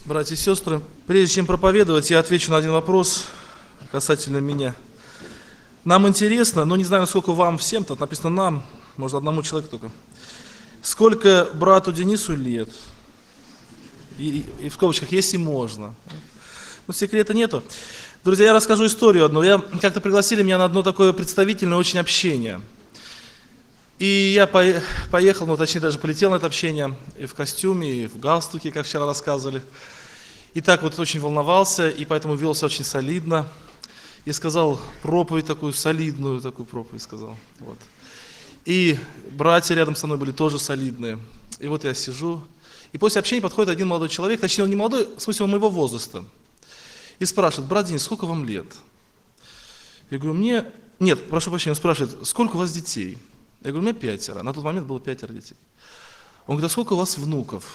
Братья и сестры, прежде чем проповедовать, я отвечу на один вопрос касательно меня. Нам интересно, но не знаю, насколько вам всем, тут написано нам, может одному человеку только. Сколько брату Денису лет? И в скобочках, если можно. Но секрета нету. Друзья, я расскажу историю одну. Как-то пригласили меня на одно такое представительное очень общение. И я поехал, точнее даже полетел на это общение, и в костюме, и в галстуке, как вчера рассказывали. И так вот очень волновался, и поэтому велся очень солидно. И сказал проповедь такую, солидную такую проповедь сказал. Вот. И братья рядом со мной были тоже солидные. И вот я сижу, и после общения подходит один молодой человек, точнее он не молодой, в смысле он моего возраста. И спрашивает: брат Денис, сколько вам лет? Я говорю, нет, прошу прощения, он спрашивает, сколько у вас детей? Я говорю, у меня 5. На тот момент было 5 детей. Он говорит, а сколько у вас внуков?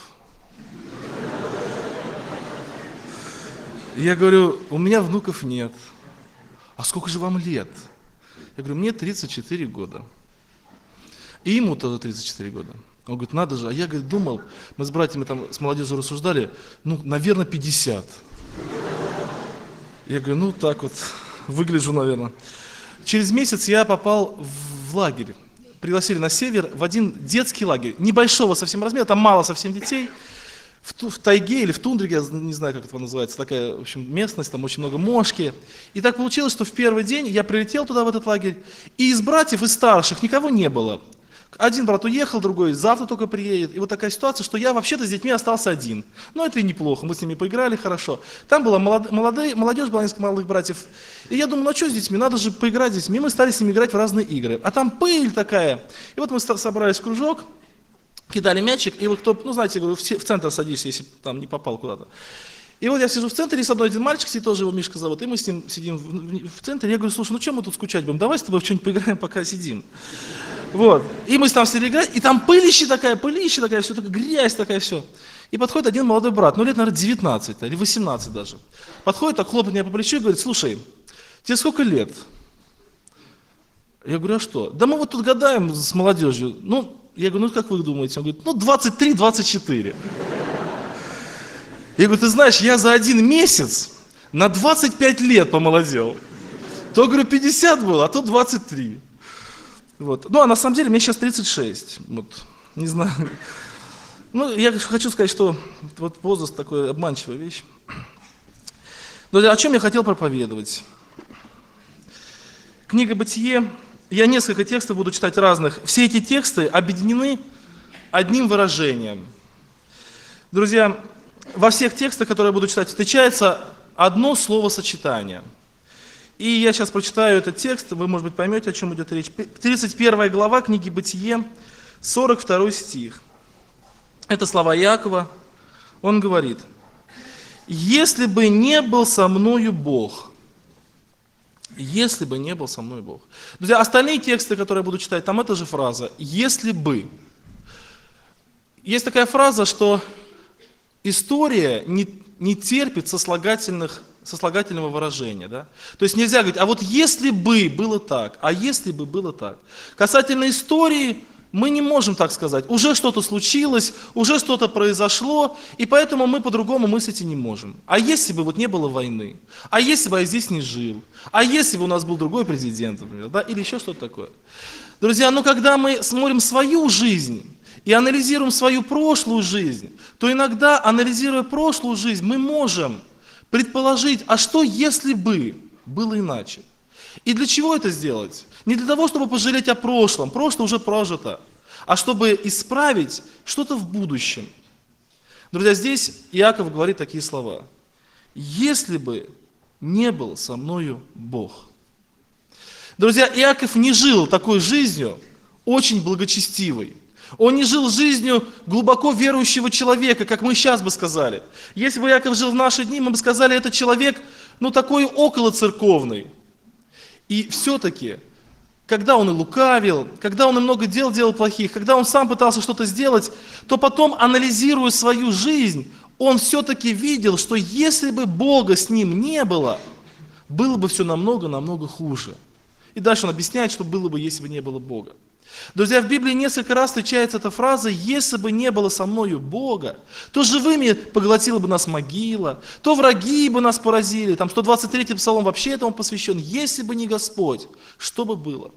Я говорю, у меня внуков нет. А сколько же вам лет? Я говорю, мне 34 года. И ему тоже 34 года. Он говорит, надо же. А я, говорит, думал, мы с братьями там, с молодежью рассуждали, наверное, 50. Я говорю, так вот, выгляжу, наверное. Через месяц я попал в лагерь. Пригласили на север в один детский лагерь. Небольшого совсем размера, там мало совсем детей. В тайге или в тундре, я не знаю, как это называется, такая, в общем, местность, там очень много мошки. И так получилось, что в первый день я прилетел туда, в этот лагерь, и из братьев, из старших никого не было. Один брат уехал, другой завтра только приедет. И вот такая ситуация, что я вообще-то с детьми остался один. Но это и неплохо, мы с ними поиграли хорошо. Там была молодежь, была несколько молодых братьев. И я думаю, что с детьми, надо же поиграть с детьми. И мы стали с ними играть в разные игры. А там пыль такая. И вот мы собрались в кружок, кидали мячик, и вот кто, знаете, говорю, в центр садись, если там не попал куда-то. И вот я сижу в центре, и со мной один мальчик сидит, тоже его Мишка зовут, и мы с ним сидим в центре. Я говорю, слушай, что мы тут скучать будем, давай с тобой в что-нибудь поиграем, пока сидим. Вот. И мы там стали играть, и там пылища такая, все такая, грязь такая, все. И подходит один молодой брат, лет, наверное, 19 или 18 даже. Подходит, так хлопает меня по плечу и говорит, слушай, тебе сколько лет? Я говорю, а что? Да мы вот тут гадаем с молодежью. Я говорю, как вы думаете? Он говорит, 23-24. Я говорю, ты знаешь, я за один месяц на 25 лет помолодел. То, говорю, 50 было, а то 23. Вот. А на самом деле мне сейчас 36. Вот. Не знаю. Я хочу сказать, что вот возраст такой обманчивая вещь. Но о чем я хотел проповедовать? Книга «Бытие». Я несколько текстов буду читать разных. Все эти тексты объединены одним выражением. Друзья, во всех текстах, которые я буду читать, встречается одно словосочетание. И я сейчас прочитаю этот текст, вы, может быть, поймете, о чем идет речь. 31 глава книги «Бытие», 42 стих. Это слова Иакова. Он говорит, «Если бы не был со мною Бог». Если бы не был со мной Бог. Друзья, остальные тексты, которые я буду читать, там эта же фраза «если бы». Есть такая фраза, что история не терпит сослагательного выражения. Да? То есть нельзя говорить, а вот если бы было так, а если бы было так. Касательно истории мы не можем так сказать. Уже что-то случилось, уже что-то произошло, и поэтому мы по-другому мыслить и не можем. А если бы не было войны? А если бы я здесь не жил? А если бы у нас был другой президент, например, да? Или еще что-то такое? Друзья, когда мы смотрим свою жизнь и анализируем свою прошлую жизнь, то иногда, анализируя прошлую жизнь, мы можем предположить, а что если бы было иначе? И для чего это сделать? Не для того, чтобы пожалеть о прошлом, прошлое уже прожито, а чтобы исправить что-то в будущем. Друзья, здесь Иаков говорит такие слова. «Если бы не был со мною Бог». Друзья, Иаков не жил такой жизнью, очень благочестивой. Он не жил жизнью глубоко верующего человека, как мы сейчас бы сказали. Если бы Иаков жил в наши дни, мы бы сказали, это человек, такой околоцерковный. И все-таки, когда он и лукавил, когда он и много дел делал плохих, когда он сам пытался что-то сделать, то потом, анализируя свою жизнь, он все-таки видел, что если бы Бога с ним не было, было бы все намного-намного хуже. И дальше он объясняет, что было бы, если бы не было Бога. Друзья, в Библии несколько раз встречается эта фраза: «Если бы не было со мною Бога, то живыми поглотила бы нас могила, то враги бы нас поразили». Там 123-й псалом вообще этому посвящен. «Если бы не Господь, что бы было?»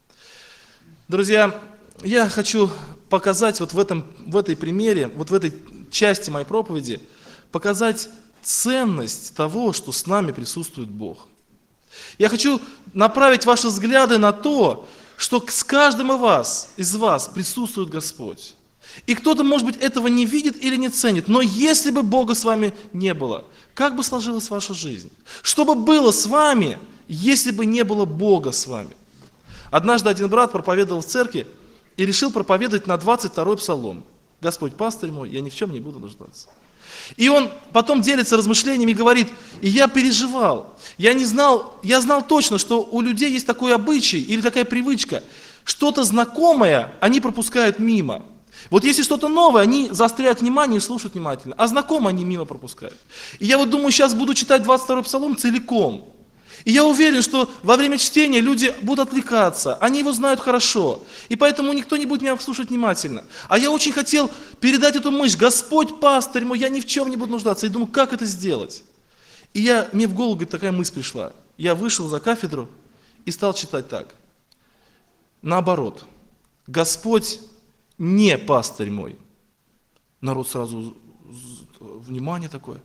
Друзья, я хочу показать вот в этой примере, вот в этой части моей проповеди, показать ценность того, что с нами присутствует Бог. Я хочу направить ваши взгляды на то, что с каждым из вас присутствует Господь. И кто-то, может быть, этого не видит или не ценит, но если бы Бога с вами не было, как бы сложилась ваша жизнь? Что бы было с вами, если бы не было Бога с вами? Однажды один брат проповедовал в церкви и решил проповедовать на 22-й псалом. «Господь пастырь мой, я ни в чем не буду нуждаться». И он потом делится размышлениями и говорит: и я переживал, я знал точно, что у людей есть такой обычай или такая привычка, что-то знакомое они пропускают мимо. Вот если что-то новое, они заостряют внимание и слушают внимательно, а знакомое они мимо пропускают. И я вот думаю, сейчас буду читать 22-й псалом целиком. И я уверен, что во время чтения люди будут отвлекаться, они его знают хорошо, и поэтому никто не будет меня слушать внимательно. А я очень хотел передать эту мысль: Господь пастырь мой, я ни в чем не буду нуждаться. И думаю, как это сделать? И мне в голову такая мысль пришла. Я вышел за кафедру и стал читать так. Наоборот, Господь не пастырь мой. Народ сразу, внимание такое.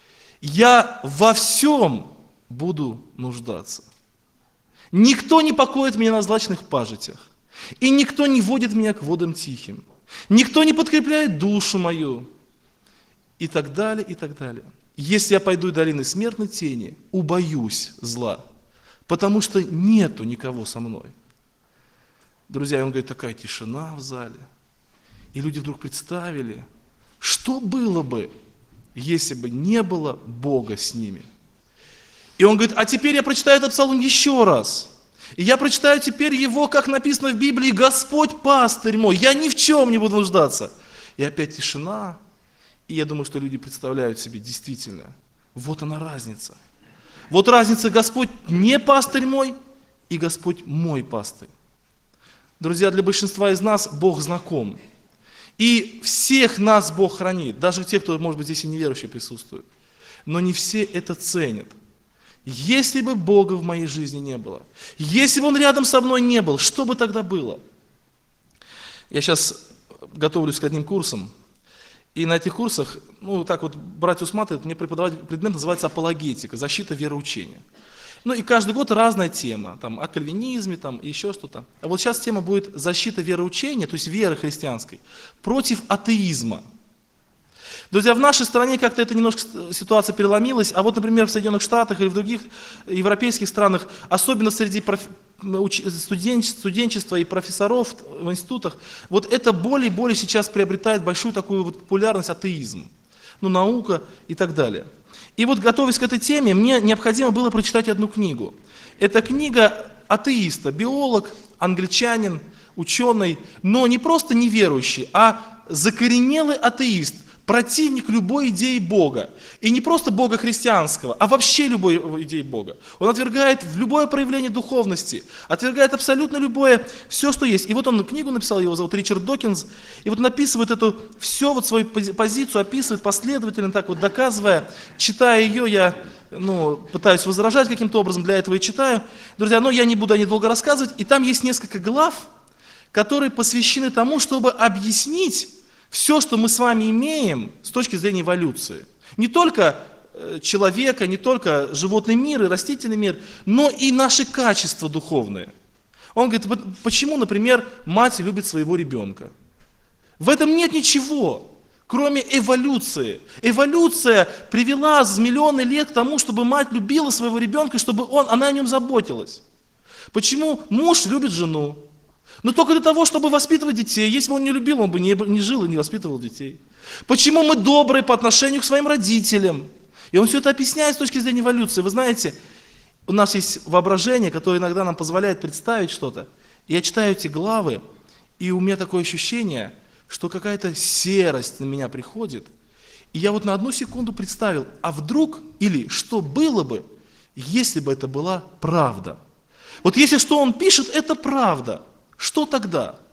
Я во всем буду нуждаться. Никто не покоит меня на злачных пажитях, и никто не водит меня к водам тихим, никто не подкрепляет душу мою, и так далее, и так далее. Если я пойду долиной смертной тени, убоюсь зла, потому что нету никого со мной. Друзья, он говорит, такая тишина в зале, и люди вдруг представили, что было бы, если бы не было Бога с ними. И он говорит, а теперь я прочитаю этот псалом еще раз. И я прочитаю теперь его, как написано в Библии: Господь пастырь мой, я ни в чем не буду нуждаться. И опять тишина. И я думаю, что люди представляют себе действительно, вот она разница. Вот разница: Господь не пастырь мой и Господь мой пастырь. Друзья, для большинства из нас Бог знаком. И всех нас Бог хранит, даже тех, кто, может быть, здесь и неверующие присутствует. Но не все это ценят. Если бы Бога в моей жизни не было, если бы Он рядом со мной не был, что бы тогда было? Я сейчас готовлюсь к одним курсам, и на этих курсах, так вот, братья усматривают, мне преподавать предмет называется апологетика, защита вероучения. И каждый год разная тема, там, о кальвинизме, там, и еще что-то. А вот сейчас тема будет защита вероучения, то есть веры христианской, против атеизма. Друзья, в нашей стране как-то это немножко ситуация переломилась, а вот, например, в Соединенных Штатах или в других европейских странах, особенно среди студенчества и профессоров в институтах, вот это более и более сейчас приобретает большую такую вот популярность атеизм, наука и так далее. И вот, готовясь к этой теме, мне необходимо было прочитать одну книгу. Это книга атеиста, биолог, англичанин, ученый, но не просто неверующий, а закоренелый атеист, противник любой идеи Бога. И не просто Бога христианского, а вообще любой идеи Бога. Он отвергает любое проявление духовности, отвергает абсолютно любое, все, что есть. И вот он книгу написал, его зовут Ричард Докинз, и вот написывает все вот свою позицию, описывает последовательно, так вот доказывая, читая ее, я пытаюсь возражать каким-то образом, для этого и читаю. Друзья, я не буду о ней долго рассказывать, и там есть несколько глав, которые посвящены тому, чтобы объяснить все, что мы с вами имеем с точки зрения эволюции. Не только человека, не только животный мир и растительный мир, но и наши качества духовные. Он говорит, почему, например, мать любит своего ребенка? В этом нет ничего, кроме эволюции. Эволюция привела за миллионы лет к тому, чтобы мать любила своего ребенка, чтобы она о нем заботилась. Почему муж любит жену? Но только для того, чтобы воспитывать детей. Если бы он не любил, он бы не жил и не воспитывал детей. Почему мы добрые по отношению к своим родителям? И он все это объясняет с точки зрения эволюции. Вы знаете, у нас есть воображение, которое иногда нам позволяет представить что-то. Я читаю эти главы, и у меня такое ощущение, что какая-то серость на меня приходит. И я вот на одну секунду представил, а вдруг, или что было бы, если бы это была правда? Вот если что он пишет, это правда. Что тогда?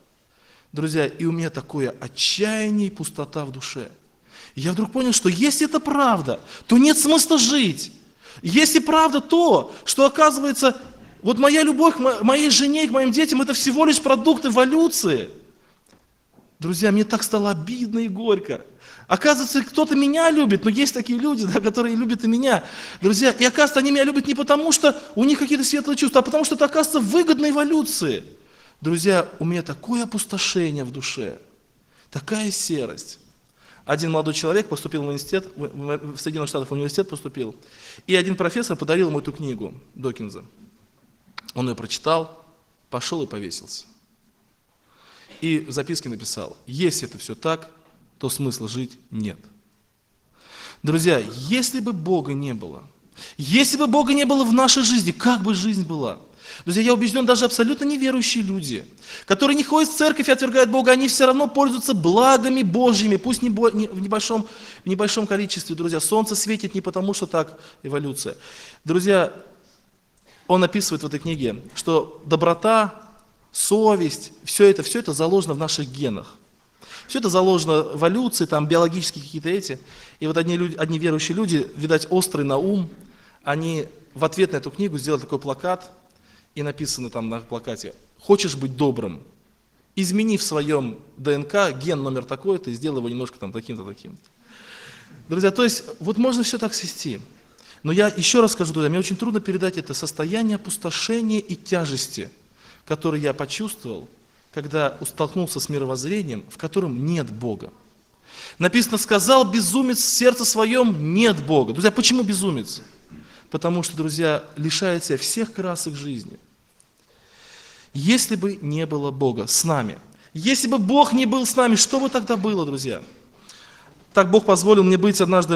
Друзья, и у меня такое отчаяние и пустота в душе. И я вдруг понял, что если это правда, то нет смысла жить. Если правда то, что оказывается, вот моя любовь к моей жене и к моим детям, это всего лишь продукт эволюции. Друзья, мне так стало обидно и горько. Оказывается, кто-то меня любит, но есть такие люди, да, которые любят и меня. Друзья, и оказывается, они меня любят не потому, что у них какие-то светлые чувства, а потому что это, оказывается, выгодно эволюции. Друзья, у меня такое опустошение в душе, такая серость. Один молодой человек поступил в университет, в Соединенных Штатах в университет поступил, и один профессор подарил ему эту книгу Докинза. Он ее прочитал, пошел и повесился. И в записке написал: если это все так, то смысла жить нет. Друзья, если бы Бога не было в нашей жизни, как бы жизнь была? Друзья, я убежден, даже абсолютно неверующие люди, которые не ходят в церковь и отвергают Бога, они все равно пользуются благами Божьими, пусть в небольшом количестве, друзья. Солнце светит не потому, что так эволюция. Друзья, он описывает в этой книге, что доброта, совесть, все это заложено в наших генах. Все это заложено в эволюции, там биологические какие-то эти. И вот одни верующие люди, видать, острый на ум, они в ответ на эту книгу сделали такой плакат, и написано там на плакате: хочешь быть добрым, измени в своем ДНК ген номер такой-то и сделай его немножко там таким-то, таким-то. Друзья, то есть вот можно все так свести. Но я еще раз скажу, друзья, мне очень трудно передать это состояние опустошения и тяжести, которое я почувствовал, когда столкнулся с мировоззрением, в котором нет Бога. Написано: сказал безумец в сердце своем, нет Бога. Друзья, почему безумец? Потому что, друзья, лишает себя всех красок жизни. Если бы не было Бога с нами, если бы Бог не был с нами, что бы тогда было, друзья? Так Бог позволил мне быть однажды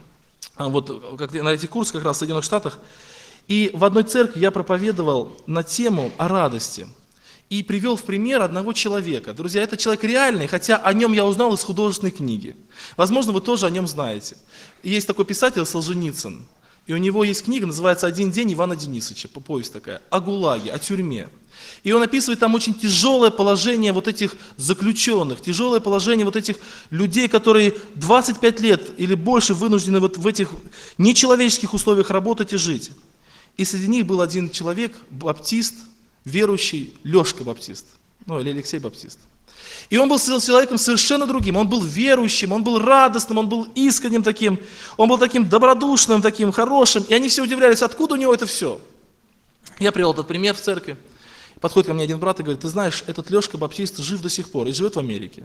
вот на этих курсах как раз в Соединенных Штатах, и в одной церкви я проповедовал на тему о радости. И привел в пример одного человека. Друзья, это человек реальный, хотя о нем я узнал из художественной книги. Возможно, вы тоже о нем знаете. Есть такой писатель Солженицын, и у него есть книга, называется «Один день Ивана Денисовича», повесть такая, о ГУЛАГе, о тюрьме. И он описывает там очень тяжелое положение вот этих заключенных, тяжелое положение вот этих людей, которые 25 лет или больше вынуждены вот в этих нечеловеческих условиях работать и жить. И среди них был один человек, баптист, верующий, Лешка Баптист, или Алексей Баптист. И он был человеком совершенно другим, он был верующим, он был радостным, он был искренним таким, он был таким добродушным, таким хорошим. И они все удивлялись, откуда у него это все. Я привел этот пример в церкви. Подходит ко мне один брат и говорит: ты знаешь, этот Лешка Баптист жив до сих пор и живет в Америке.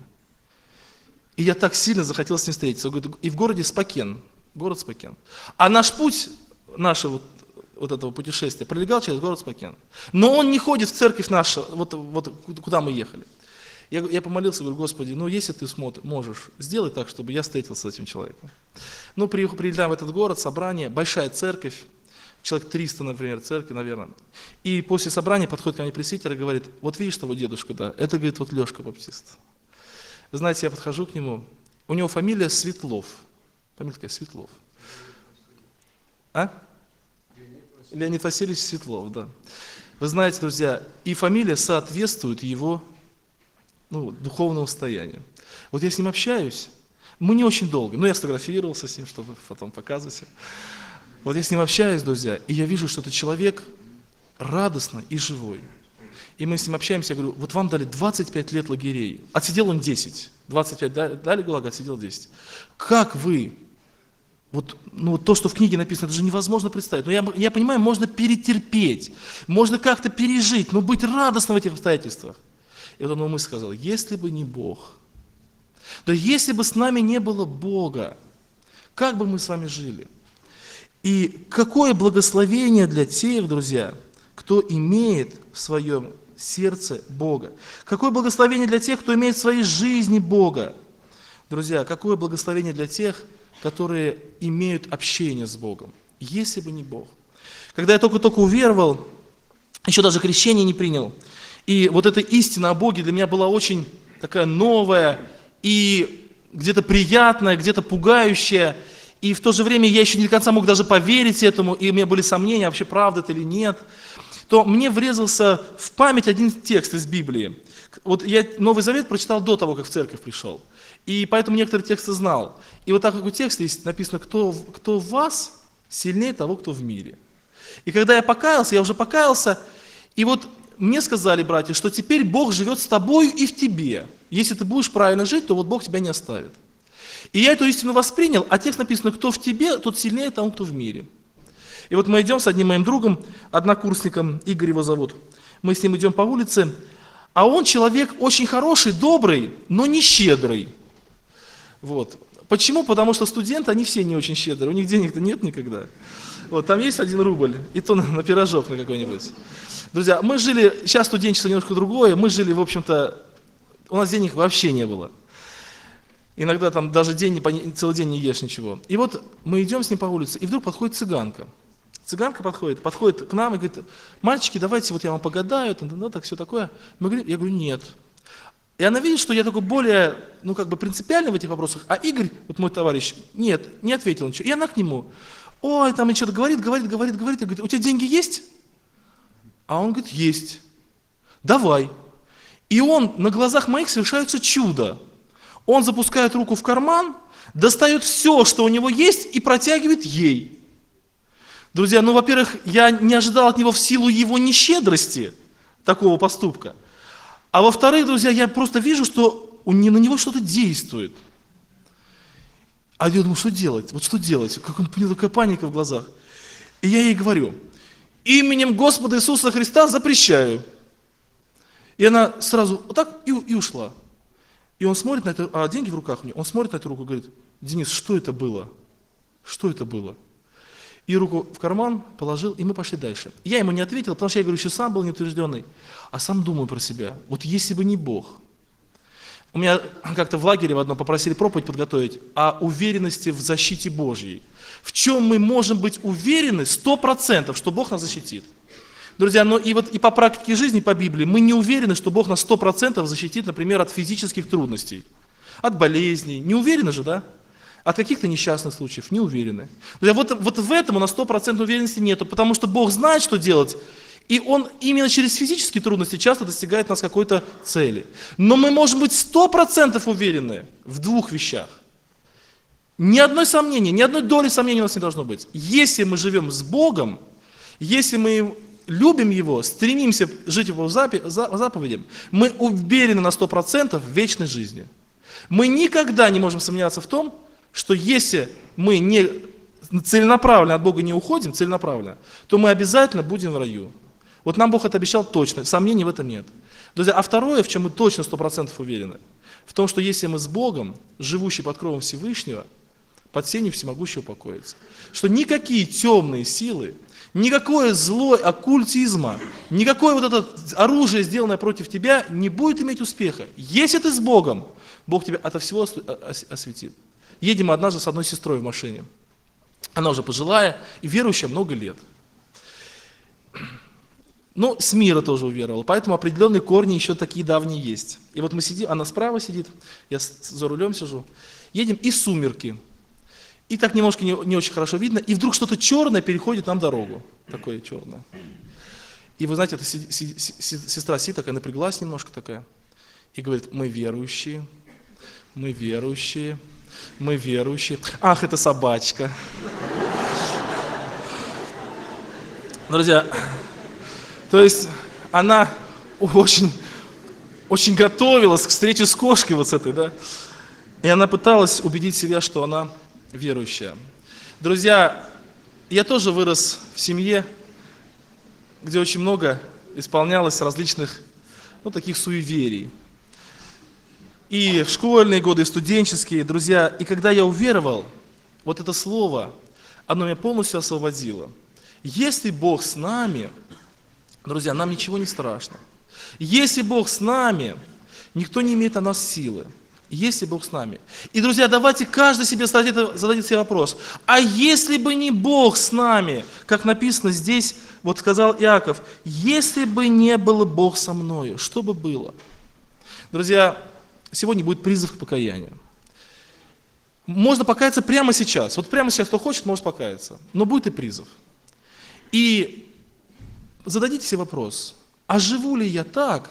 И я так сильно захотел с ним встретиться. Он говорит: и в городе Спокен, город Спокен. А наш путь, нашего вот этого путешествия пролегал через город Спокен. Но он не ходит в церковь нашу, вот куда мы ехали. Я помолился, говорю: Господи, если ты можешь, сделай так, чтобы я встретился с этим человеком. Приезжаем в этот город, собрание, большая церковь, человек 300, например, церкви, наверное. И после собрания подходит ко мне пресвитер и говорит: вот видишь того дедушку, да, это, говорит, вот Лешка Баптист. Вы знаете, я подхожу к нему, у него фамилия Светлов. Фамилия такая Светлов. Леонид Васильевич Светлов, да. Вы знаете, друзья, и фамилия соответствует его духовному состоянию. Вот я с ним общаюсь, мы не очень долго, но я сфотографировался с ним, чтобы потом показывать. Вот я с ним общаюсь, друзья, и я вижу, что это человек радостный и живой. И мы с ним общаемся, я говорю: вот вам дали 25 лет лагерей, отсидел он 10, 25 дали ГУЛАГ, отсидел 10. Как вы, то, что в книге написано, это же невозможно представить. Но я понимаю, можно перетерпеть, можно как-то пережить, но быть радостным в этих обстоятельствах. И вот он мысль сказал: если бы не Бог, да если бы с нами не было Бога, как бы мы с вами жили? И какое благословение для тех, друзья, кто имеет в своем сердце Бога. Какое благословение для тех, кто имеет в своей жизни Бога. Друзья, какое благословение для тех, которые имеют общение с Богом. Если бы не Бог. Когда я только-только уверовал, еще даже крещение не принял, и вот эта истина о Боге для меня была очень такая новая и где-то приятная, где-то пугающая, и в то же время я еще не до конца мог даже поверить этому, и у меня были сомнения, вообще правда это или нет, то мне врезался в память один текст из Библии, Вот я Новый Завет прочитал до того, как в церковь пришел. И поэтому некоторые тексты знал. И вот так как у текста есть написано, кто в вас сильнее того, кто в мире. И когда я покаялся, я уже покаялся, и вот мне сказали, братья, что теперь Бог живет с тобою и в тебе. Если ты будешь правильно жить, то вот Бог тебя не оставит. И я эту истину воспринял, а текст написано, кто в тебе, тот сильнее того, кто в мире. И вот мы идем с одним моим другом, однокурсником, Игорь его зовут. Мы с ним идем по улице, а он человек очень хороший, добрый, но не щедрый. Вот. Почему? Потому что студенты, они все не очень щедрые, у них денег-то нет никогда. Вот, там есть 1 рубль, и то на пирожок на какой-нибудь. Друзья, мы жили, сейчас студенчество немножко другое, мы жили, в общем-то, у нас денег вообще не было. Иногда там даже целый день не ешь ничего. И вот мы идем с ним по улице, и вдруг подходит цыганка. Цыганка подходит к нам и говорит, мальчики, давайте вот я вам погадаю, так все такое. Я говорю, нет. И она видит, что я такой более, принципиальный в этих вопросах, а Игорь, вот мой товарищ, нет, не ответил ничего. И она к нему, ой, там и что-то говорит, и говорит, у тебя деньги есть? А он говорит, есть. Давай. И он на глазах моих совершается чудо. Он запускает руку в карман, достает все, что у него есть, и протягивает ей. Друзья, во-первых, я не ожидал от него в силу его нещедрости такого поступка. А во-вторых, друзья, я просто вижу, что на него что-то действует. А я думаю, что делать? Вот что делать? Как у меня такая паника в глазах. И я ей говорю, именем Господа Иисуса Христа запрещаю. И она сразу вот так и ушла. И он смотрит на это, а деньги в руках у него, он смотрит на эту руку и говорит, Денис, что это было? Что это было? И руку в карман положил, и мы пошли дальше. Я ему не ответил, потому что я говорю, еще сам был неутвержденный, а сам думаю про себя. Вот если бы не Бог. У меня как-то в лагере в одном попросили проповедь подготовить о уверенности в защите Божьей. В чем мы можем быть уверены 100%, что Бог нас защитит. Друзья, и по практике жизни, по Библии, мы не уверены, что Бог нас 100% защитит, например, от физических трудностей, от болезней. Не уверены же, да? От каких-то несчастных случаев не уверены. Друзья, вот в этом у нас 100% уверенности нету, потому что Бог знает, что делать, и Он именно через физические трудности часто достигает нас какой-то цели. Но мы можем быть 100% уверены в 2 вещах. Ни одной сомнения, ни одной доли сомнений у нас не должно быть. Если мы живем с Богом, если мы любим Его, стремимся жить Его заповедям, мы уверены на 100% в вечной жизни. Мы никогда не можем сомневаться в том, что если мы не целенаправленно от Бога не уходим, то мы обязательно будем в раю. Вот нам Бог это обещал точно, сомнений в этом нет. Друзья, а второе, в чем мы точно 100% уверены, в том, что если мы с Богом, живущий под кровом Всевышнего, под сенью всемогущего покоится, что никакие темные силы, никакое зло оккультизма, никакое вот это оружие, сделанное против тебя, не будет иметь успеха. Если ты с Богом, Бог тебя ото всего осветит. Едем однажды с одной сестрой в машине. Она уже пожилая и верующая много лет. Но с мира тоже уверовала, поэтому определенные корни еще такие давние есть. И вот мы сидим, она справа сидит, я за рулем сижу. Едем, и сумерки. И так немножко не очень хорошо видно, и вдруг что-то черное переходит нам дорогу. Такое черное. И вы знаете, эта сестра сидит такая, напряглась немножко такая, и говорит, мы верующие. Ах, это собачка. Друзья, то есть она очень готовилась к встрече с кошкой вот с этой, да? И она пыталась убедить себя, что она верующая. Друзья, я тоже вырос в семье, где очень много исполнялось различных, таких суеверий. И в школьные годы, и студенческие, друзья, и когда я уверовал, вот это слово, оно меня полностью освободило. Если Бог с нами, друзья, нам ничего не страшно. Если Бог с нами, никто не имеет о нас силы. Если Бог с нами. И, друзья, давайте каждый себе зададите себе вопрос. А если бы не Бог с нами, как написано здесь, вот сказал Иаков, если бы не был Бог со мною, что бы было? Друзья, сегодня будет призыв к покаянию. Можно покаяться прямо сейчас. Вот прямо сейчас, кто хочет, может покаяться. Но будет и призыв. И зададите себе вопрос, а живу ли я так,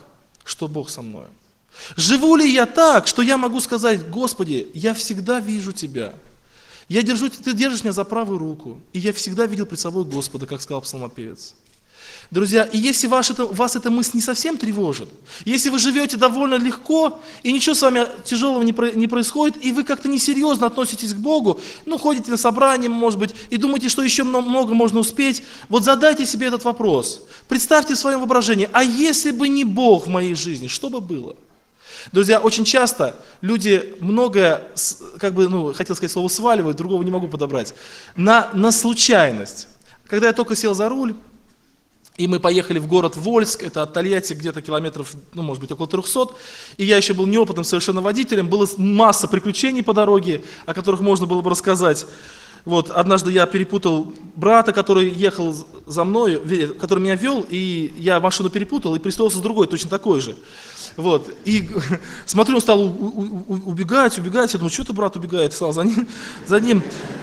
что Бог со мной? Живу ли я так, что я могу сказать: Господи, я всегда вижу Тебя. Ты держишь меня за правую руку, и я всегда видел пред собой Господа, как сказал псалмопевец. Друзья, и если вас эта мысль не совсем тревожит, если вы живете довольно легко, и ничего с вами тяжелого не происходит, и вы как-то несерьезно относитесь к Богу, ходите на собрания, может быть, и думаете, что еще много можно успеть, вот задайте себе этот вопрос. Представьте в своем воображении: а если бы не Бог в моей жизни, что бы было? Друзья, очень часто люди многое, хотел сказать слово сваливают, другого не могу подобрать, на случайность. Когда я только сел за руль, и мы поехали в город Вольск, это от Тольятти где-то километров, может быть, около 300, и я еще был неопытным совершенно водителем, была масса приключений по дороге, о которых можно было бы рассказать. Однажды я перепутал брата, который ехал за мной, который меня вел, и я машину перепутал и пристроился с другой, точно такой же. И смотрю, он стал убегать, я думаю, что это брат убегает, стал за ним.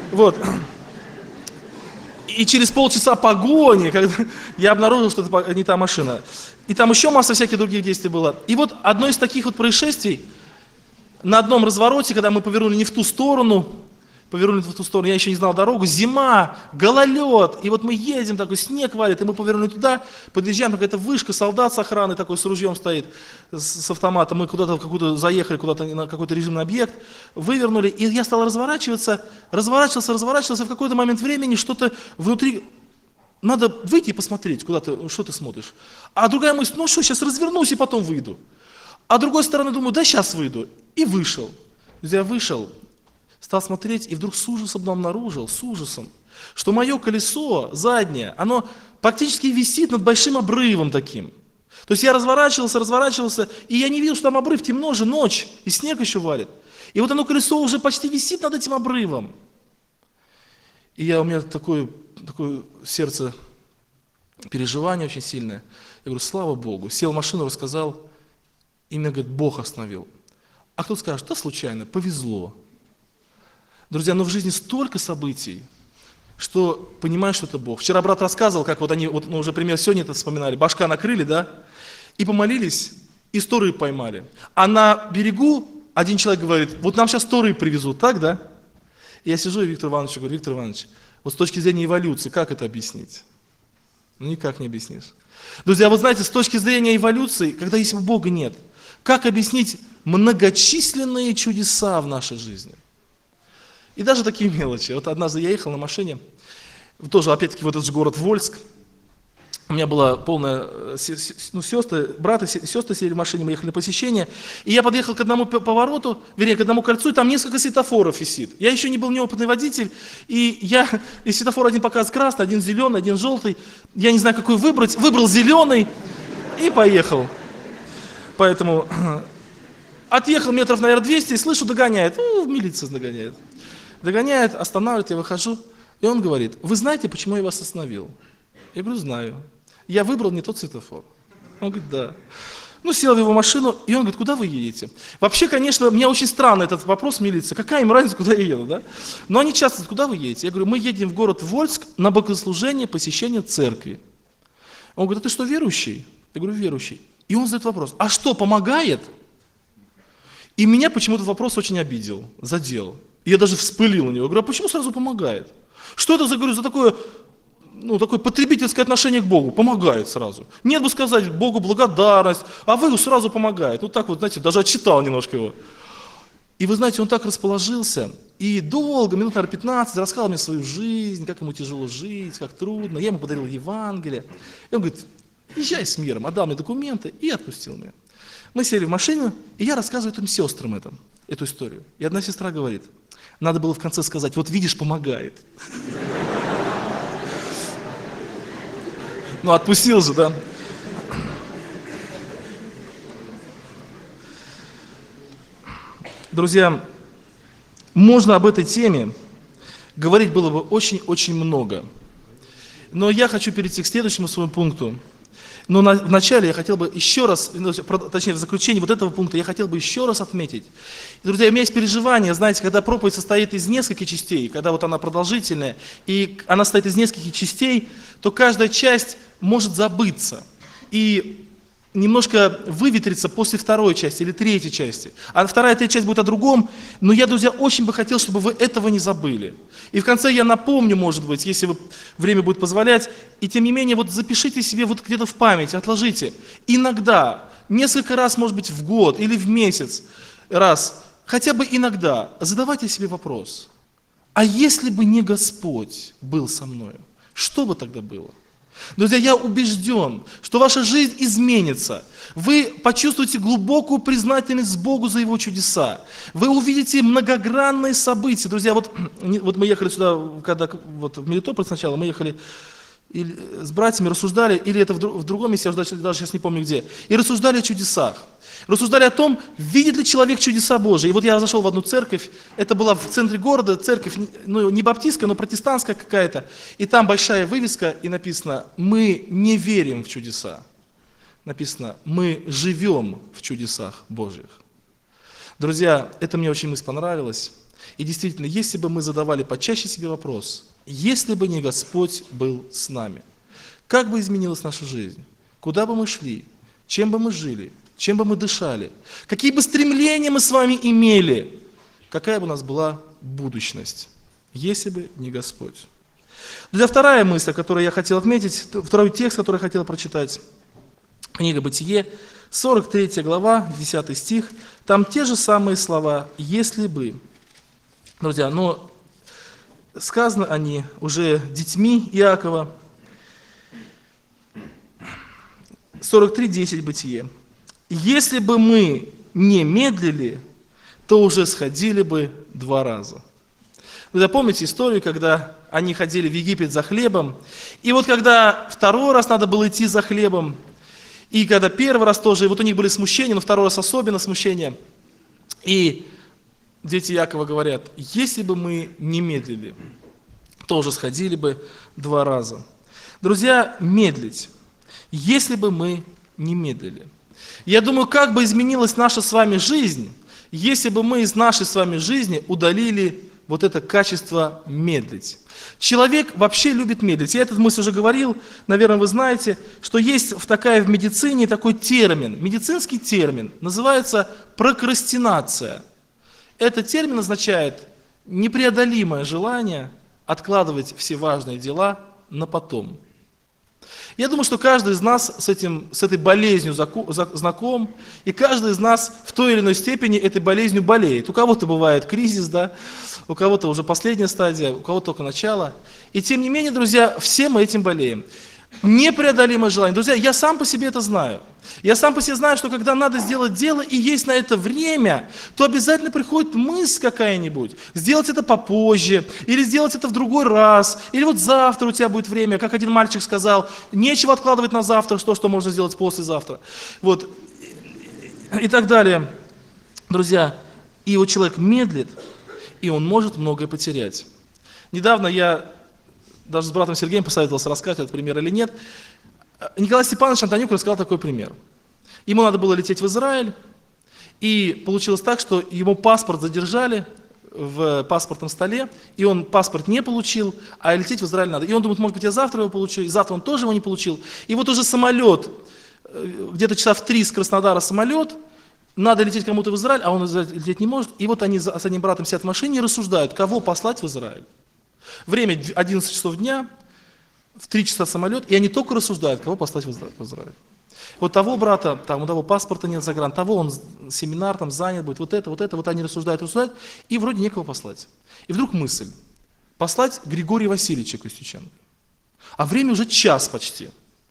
И через полчаса погони, когда я обнаружил, что это не та машина. И там еще масса всяких других действий было. И одно из таких происшествий, на одном развороте, когда мы повернули не в ту сторону, я еще не знал дорогу, зима, гололед, и мы едем, такой снег валит, и мы повернули туда, подъезжаем, какая-то вышка, солдат с охраной такой с ружьем стоит, с автоматом, мы куда-то заехали, куда-то на какой-то режимный объект, вывернули, и я стал разворачивался, в какой-то момент времени что-то внутри, надо выйти и посмотреть, что ты смотришь. А другая мысль: сейчас развернусь и потом выйду. А с другой стороны думаю: сейчас выйду, и вышел. Я вышел, стал смотреть, и вдруг с ужасом обнаружил, что мое колесо заднее, оно практически висит над большим обрывом таким. То есть я разворачивался, и я не видел, что там обрыв, темно же, ночь, и снег еще валит. И оно колесо уже почти висит над этим обрывом. И у меня такое сердце, переживание очень сильное. Я говорю: слава Богу. Сел в машину, рассказал, и меня, говорит, Бог остановил. А кто скажет: да случайно, повезло. Друзья, в жизни столько событий, что понимаешь, что это Бог. Вчера брат рассказывал, как они, уже пример сегодня это вспоминали, башка накрыли, да, и помолились, и 100 рыб поймали. А на берегу один человек говорит: нам сейчас 100 рыб привезут, так, да? И я сижу и Виктору Ивановичу говорю: Виктор Иванович, с точки зрения эволюции, как это объяснить? Никак не объяснишь. Друзья, знаете, с точки зрения эволюции, когда если Бога нет, как объяснить многочисленные чудеса в нашей жизни? И даже такие мелочи. Однажды я ехал на машине, тоже опять-таки в этот же город Вольск. У меня была полная, сестры, брат и сестры сидели в машине, мы ехали на посещение. И я подъехал к одному повороту, к одному кольцу, и там несколько светофоров висит. Я еще не был неопытный водитель, и светофор один показывает красный, один зеленый, один желтый. Я не знаю, какой выбрать. Выбрал зеленый и поехал. Поэтому отъехал метров, наверное, 200, и слышу, догоняет. Милиция догоняет. Догоняет, останавливает, я выхожу, и он говорит: вы знаете, почему я вас остановил? Я говорю: знаю. Я выбрал не тот светофор. Он говорит: да. Сел в его машину, и он говорит: куда вы едете? Вообще, конечно, мне очень странно этот вопрос милиции. Какая им разница, куда я еду, да? Но они часто: куда вы едете? Я говорю: мы едем в город Вольск на богослужение, посещение церкви. Он говорит: а ты что, верующий? Я говорю: верующий. И он задает вопрос: а что, помогает? И меня почему-то вопрос очень обидел, задел. Я даже вспылил на него. Я говорю: а почему сразу помогает? Что это за такое, такое потребительское отношение к Богу? Помогает сразу. Нет бы сказать Богу благодарность, а вы сразу помогает. Знаете, даже отчитал немножко его. И вы знаете, он так расположился, и долго, минут, наверное, 15, рассказал мне свою жизнь, как ему тяжело жить, как трудно. Я ему подарил Евангелие. И он говорит: езжай с миром, отдал мне документы и отпустил меня. Мы сели в машину, и я рассказываю этим сестрам эту историю. И одна сестра говорит: надо было в конце сказать: вот видишь, помогает. Отпустил же, да? Друзья, можно об этой теме говорить было бы очень-очень много. Но я хочу перейти к следующему своему пункту. Но вначале я хотел бы еще раз, точнее в заключении этого пункта, я хотел бы еще раз отметить. Друзья, у меня есть переживание, знаете, когда проповедь состоит из нескольких частей, когда она продолжительная, и она состоит из нескольких частей, то каждая часть может забыться. И немножко выветрится после второй части или третьей части. А вторая и третья часть будет о другом. Но я, друзья, очень бы хотел, чтобы вы этого не забыли. И в конце я напомню, может быть, если время будет позволять. И тем не менее, вот запишите себе вот где-то в память, отложите. Иногда, несколько раз, может быть, в год или в месяц, раз, хотя бы иногда, задавайте себе вопрос. А если бы не Господь был со мною, что бы тогда было? Друзья, я убежден, что ваша жизнь изменится. Вы почувствуете глубокую признательность Богу за Его чудеса. Вы увидите многогранные события. Друзья, вот мы ехали сюда, когда вот в Мелитополь сначала, мы ехали с братьями, рассуждали, или это в другом месте, я даже сейчас не помню где, и рассуждали о чудесах. Рассуждали о том, видит ли человек чудеса Божии. И вот я зашел в одну церковь, это была в центре города, церковь, ну не баптистская, но протестантская какая-то. И там большая вывеска, и написано: мы не верим в чудеса. Написано: мы живем в чудесах Божьих. Друзья, это мне очень понравилось. И действительно, если бы мы задавали почаще себе вопрос, если бы не Господь был с нами, как бы изменилась наша жизнь? Куда бы мы шли? Чем бы мы жили? Чем бы мы дышали? Какие бы стремления мы с вами имели? Какая бы у нас была будущность, если бы не Господь? Друзья, вторая мысль, которую я хотел отметить, второй текст, который я хотел прочитать, книга Бытие, 43 глава, 10 стих, там те же самые слова «если бы». Друзья, но сказаны они уже детьми Иакова. 43:10 Бытие. Если бы мы не медлили, то уже сходили бы 2 раза. Вы помните историю, когда они ходили в Египет за хлебом, и вот когда второй раз надо было идти за хлебом, и когда первый раз тоже, и вот у них были смущения, но второй раз особенно смущение, и дети Иакова говорят: если бы мы не медлили, то уже сходили бы 2 раза. Друзья, медлить, если бы мы не медлили. Я думаю, как бы изменилась наша с вами жизнь, если бы мы из нашей с вами жизни удалили вот это качество медлить. Человек вообще любит медлить. Я эту мысль уже говорил, наверное, вы знаете, что есть в медицине такой термин, медицинский термин, называется прокрастинация. Этот термин означает непреодолимое желание откладывать все важные дела на потом. Я думаю, что каждый из нас с этой болезнью знаком, и каждый из нас в той или иной степени этой болезнью болеет. У кого-то бывает кризис, да, у кого-то уже последняя стадия, у кого-то только начало. И тем не менее, друзья, все мы этим болеем. Непреодолимое желание. Друзья, я сам по себе это знаю. Я сам по себе знаю, что когда надо сделать дело и есть на это время, то обязательно приходит мысль какая-нибудь. Сделать это попозже, или сделать это в другой раз, или вот завтра у тебя будет время. Как один мальчик сказал, нечего откладывать на завтра то, что можно сделать послезавтра. Вот. И так далее. Друзья, и вот человек медлит, и он может многое потерять. Недавно я даже с братом Сергеем посоветовался, рассказать этот пример или нет. Николай Степанович Антонюк рассказал такой пример. Ему надо было лететь в Израиль, и получилось так, что ему паспорт задержали в паспортном столе, и он паспорт не получил, а лететь в Израиль надо. И он думает, может быть, я завтра его получу, и завтра он тоже его не получил. И вот уже самолет, где-то часа в 3 с Краснодара самолет, надо лететь кому-то в Израиль, а он лететь не может. И вот они с одним братом сидят в машине и рассуждают, кого послать в Израиль. Время 11 часов дня, в 3 часа самолет, и они только рассуждают, кого послать в Израиль. Вот того брата, там у того паспорта нет загран, того он семинар там занят будет, вот они рассуждают, и вроде некого послать. И вдруг мысль, послать Григория Васильевича Костюченко. А время уже час почти,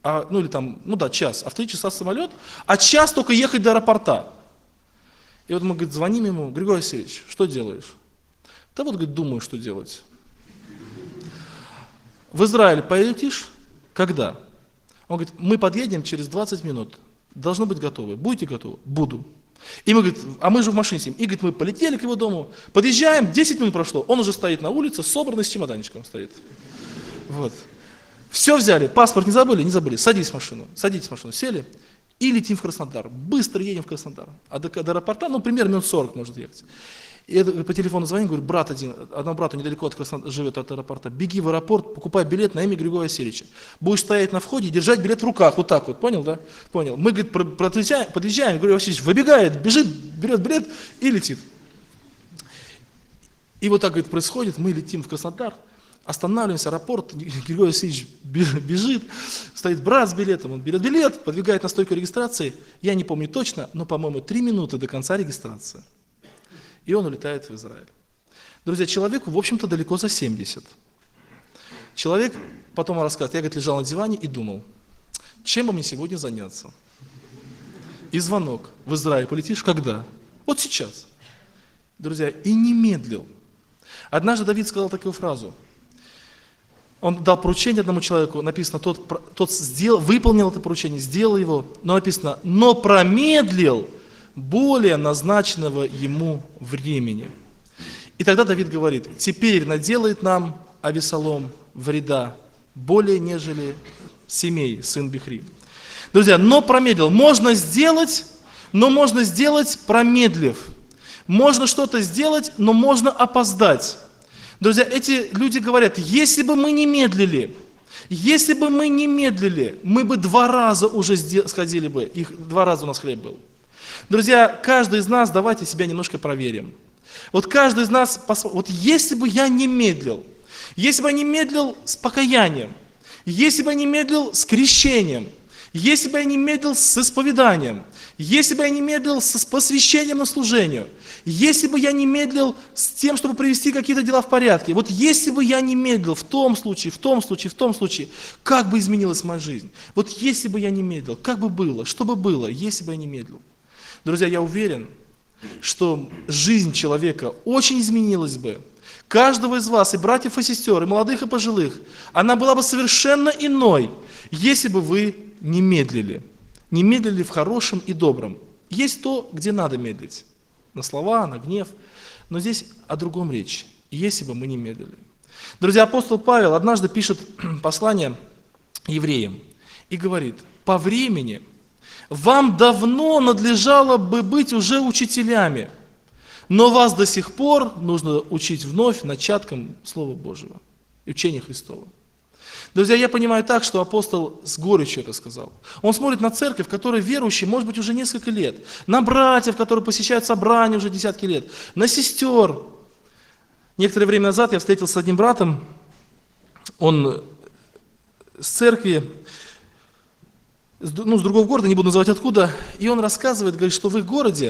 час, а в 3 часа самолет, а час только ехать до аэропорта. И вот мы, говорит, звоним ему: Григорий Васильевич, что делаешь? Да вот, говорит, думаю, что делать. В Израиль полетишь? Когда? Он говорит, мы подъедем через 20 минут. Должны быть готовы. Будете готовы? Буду. И мы, говорит, а мы же в машине сидим. И, говорит, мы полетели к его дому, подъезжаем, 10 минут прошло. Он уже стоит на улице, собранный, с чемоданчиком стоит. Вот. Все взяли, паспорт не забыли? Не забыли. Садитесь в машину, сели и летим в Краснодар. Быстро едем в Краснодар. А до аэропорта, примерно минут 40 может ехать. И я по телефону звоню, говорю, брат одному брату недалеко от живет от аэропорта, беги в аэропорт, покупай билет на имя Григория Васильевича. Будешь стоять на входе и держать билет в руках, вот так вот, понял, да? Понял. Мы, говорит, подъезжаем, Григорий Васильевич выбегает, бежит, берет билет и летит. И вот так, говорит, происходит, мы летим в Краснодар, останавливаемся, аэропорт, Григорий Васильевич бежит, стоит брат с билетом, он берет билет, подвигает на стойку регистрации, я не помню точно, но, по-моему, 3 минуты до конца регистрации. И он улетает в Израиль. Друзья, человеку, в общем-то, далеко за 70. Человек, потом рассказывает, я, говорит, лежал на диване и думал, чем бы мне сегодня заняться? И звонок, в Израиль полетишь когда? Вот сейчас. Друзья, и не медлил. Однажды Давид сказал такую фразу. Он дал поручение одному человеку, написано, тот выполнил это поручение, сделал его, но написано, но промедлил более назначенного ему времени. И тогда Давид говорит, теперь наделает нам Авесолом вреда более, нежели Семей, сын Бихри. Друзья, но промедлил. Можно сделать, но можно сделать промедлив. Можно что-то сделать, но можно опоздать. Друзья, эти люди говорят, если бы мы не медлили, мы бы 2 раза уже сходили бы, 2 раза у нас хлеб был. Друзья, каждый из нас, давайте себя немножко проверим. Вот каждый из нас, вот если бы я не медлил с покаянием, если бы я не медлил с крещением, если бы я не медлил с исповеданием, если бы я не медлил с посвящением на служение, если бы я не медлил с тем, чтобы привести какие-то дела в порядке, вот если бы я не медлил в том случае, как бы изменилась моя жизнь? Вот если бы я не медлил, как бы было, что бы было, если бы я не медлил? Друзья, я уверен, что жизнь человека очень изменилась бы. Каждого из вас, и братьев, и сестер, и молодых, и пожилых, она была бы совершенно иной, если бы вы не медлили. Не медлили в хорошем и добром. Есть то, где надо медлить. На слова, на гнев. Но здесь о другом речь. Если бы мы не медлили. Друзья, апостол Павел однажды пишет послание евреям и говорит, по времени вам давно надлежало бы быть уже учителями, но вас до сих пор нужно учить вновь начаткам Слова Божьего и учения Христова. Друзья, я понимаю так, что апостол с горечью это сказал. Он смотрит на церковь, в которой верующие, может быть, уже несколько лет, на братьев, которые посещают собрания уже десятки лет, на сестер. Некоторое время назад я встретился с одним братом, он с церкви, с другого города, не буду называть откуда, и он рассказывает, говорит, что в их городе,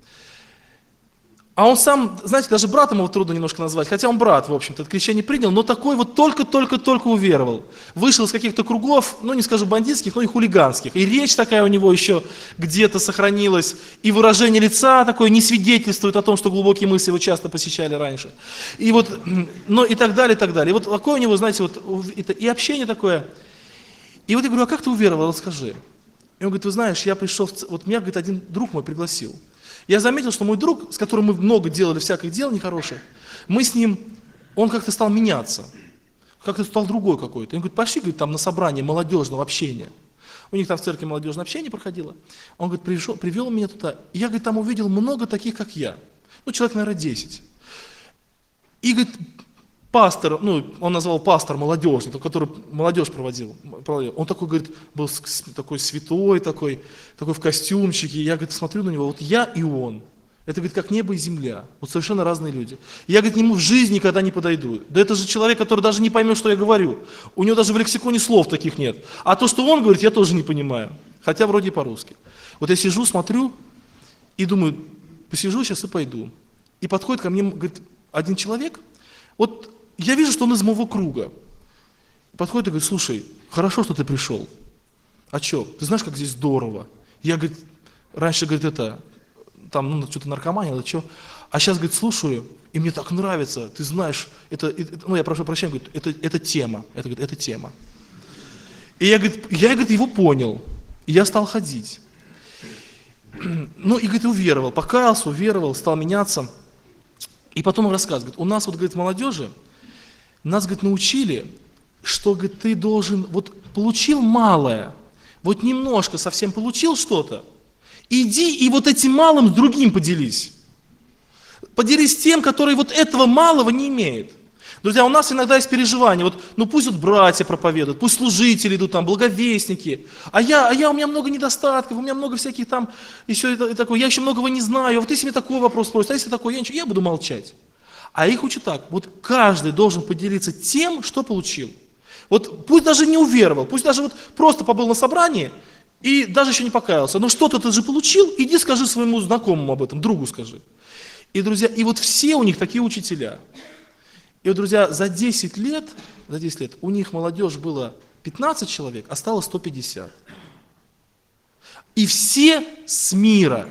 а он сам, знаете, даже братом его трудно немножко назвать, хотя он брат, в общем-то, крещение принял, но такой вот только уверовал. Вышел из каких-то кругов, не скажу бандитских, но и хулиганских. И речь такая у него еще где-то сохранилась, и выражение лица такое не свидетельствует о том, что глубокие мысли его часто посещали раньше. И вот, и так далее, и так далее. И вот такое у него, знаете, и общение такое. И вот я говорю, а как ты уверовал, вот скажи. И он говорит, вы знаешь, я пришел, вот меня, говорит, один друг мой пригласил. Я заметил, что мой друг, с которым мы много делали всяких дел нехороших, мы с ним, он как-то стал меняться, как-то стал другой какой-то. Он говорит, пошли, говорит, там на собрание молодежного общения. У них там в церкви молодежное общение проходило. Он говорит, привел меня туда, и я, говорит, там увидел много таких, как я. Человек, наверное, 10. И, говорит, пастор, он назвал пастор молодежный, который молодежь проводил. Он такой, говорит, был такой святой, такой в костюмчике. Я, говорит, смотрю на него, вот я и он. Это, говорит, как небо и земля. Вот совершенно разные люди. Я, говорит, к нему в жизни никогда не подойду. Да это же человек, который даже не поймет, что я говорю. У него даже в лексиконе слов таких нет. А то, что он говорит, я тоже не понимаю. Хотя вроде по-русски. Вот я сижу, смотрю и думаю, посижу сейчас и пойду. И подходит ко мне, говорит, один человек, вот я вижу, что он из моего круга. Подходит и говорит, слушай, хорошо, что ты пришел. А что, ты знаешь, как здесь здорово? Я, говорит, раньше, говорит, что-то наркоманил, или что. А сейчас, говорит, слушаю, и мне так нравится, ты знаешь, я прошу прощения, говорит, это тема. Это тема. И я, говорит, его понял. И я стал ходить. И, говорит, уверовал, покаялся, уверовал, стал меняться. И потом он рассказывает, у нас, говорит, молодежи, нас, говорит, научили, что, говорит, ты должен, получил малое, немножко совсем получил что-то, иди и этим малым с другим поделись. Поделись тем, который вот этого малого не имеет. Друзья, у нас иногда есть переживания, вот, ну пусть вот братья проповедуют, пусть служители идут там, благовестники, у меня много недостатков, у меня много всяких там, еще и такое, я еще многого не знаю, а вот если мне такой вопрос спросят, а если такой, я буду молчать. А их учат так, вот каждый должен поделиться тем, что получил. Вот пусть даже не уверовал, пусть даже вот просто побыл на собрании и даже еще не покаялся, но что-то ты же получил, иди скажи своему знакомому об этом, другу скажи. И, друзья, и вот все у них такие учителя. И вот, друзья, за 10 лет у них молодежь было 15 человек, а стало 150. И все с мира.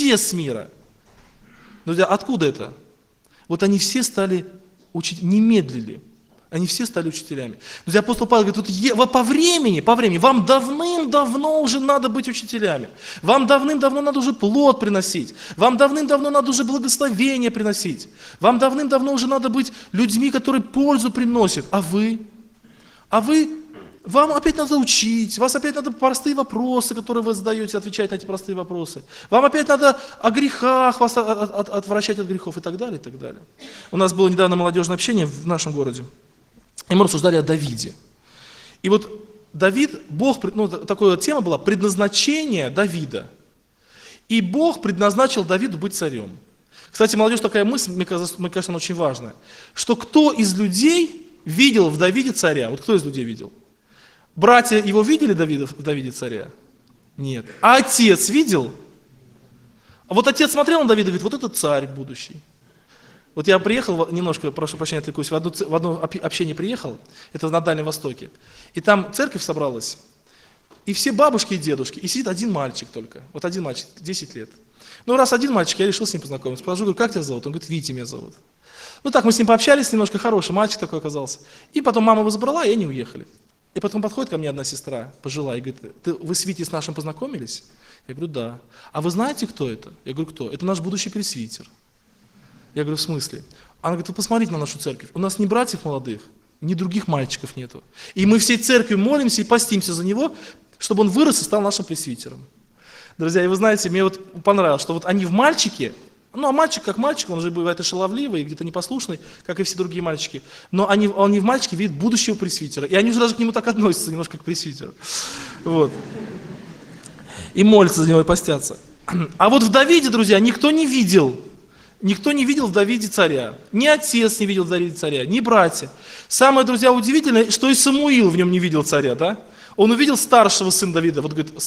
Друзья, откуда это? Вот они все стали не медлили. Они все стали учителями. Друзья, апостол Павел говорит, вот по времени, вам давным-давно уже надо быть учителями. Вам давным-давно надо уже плод приносить. Вам давным-давно надо уже благословение приносить. Вам давным-давно уже надо быть людьми, которые пользу приносят. А вы? Вам опять надо учить, вас опять надо простые вопросы, которые вы задаете, отвечать на эти простые вопросы. Вам опять надо о грехах, вас отвращать от грехов и так далее, и так далее. У нас было недавно молодежное общение в нашем городе. И мы рассуждали о Давиде. И вот Давид, такая тема была, предназначение Давида. И Бог предназначил Давиду быть царем. Кстати, молодежь, такая мысль, мне кажется, она очень важная, что кто из людей видел в Давиде царя? Вот кто из людей видел? Братья его видели в Давиде царя? Нет. А отец видел? А вот отец смотрел на Давида и говорит, вот это царь будущий. Вот я приехал, немножко, прошу прощения, отвлекусь, в одно общение приехал, это на Дальнем Востоке, и там церковь собралась, и все бабушки и дедушки, и сидит один мальчик только, вот один мальчик, 10 лет. Ну, раз один мальчик, я решил с ним познакомиться, подхожу, говорю, как тебя зовут? Он говорит, Витя меня зовут. Ну так, мы с ним пообщались немножко, хороший мальчик такой оказался. И потом мама его забрала, и они уехали. И потом подходит ко мне одна сестра, пожилая, и говорит, вы с Витей с нашим познакомились? Я говорю, да. А вы знаете, кто это? Я говорю, кто? Это наш будущий пресвитер. Я говорю, в смысле? Она говорит, вы посмотрите на нашу церковь. У нас ни братьев молодых, ни других мальчиков нету. И мы всей церковью молимся и постимся за него, чтобы он вырос и стал нашим пресвитером. Друзья, и вы знаете, мне вот понравилось, что вот они в мальчике, ну а мальчик как мальчик, он же бывает и шаловливый, и где-то непослушный, как и все другие мальчики. Но они в мальчике видят будущего пресвитера. И они уже даже к нему так относятся, немножко к пресвитеру. Вот. И молятся за него, и постятся. А вот в Давиде, друзья, никто не видел в Давиде царя. Ни отец не видел в Давиде царя, ни братья. Самое, друзья, удивительное, что и Самуил в нем не видел царя, да? Он увидел старшего сына Давида, вот говорит,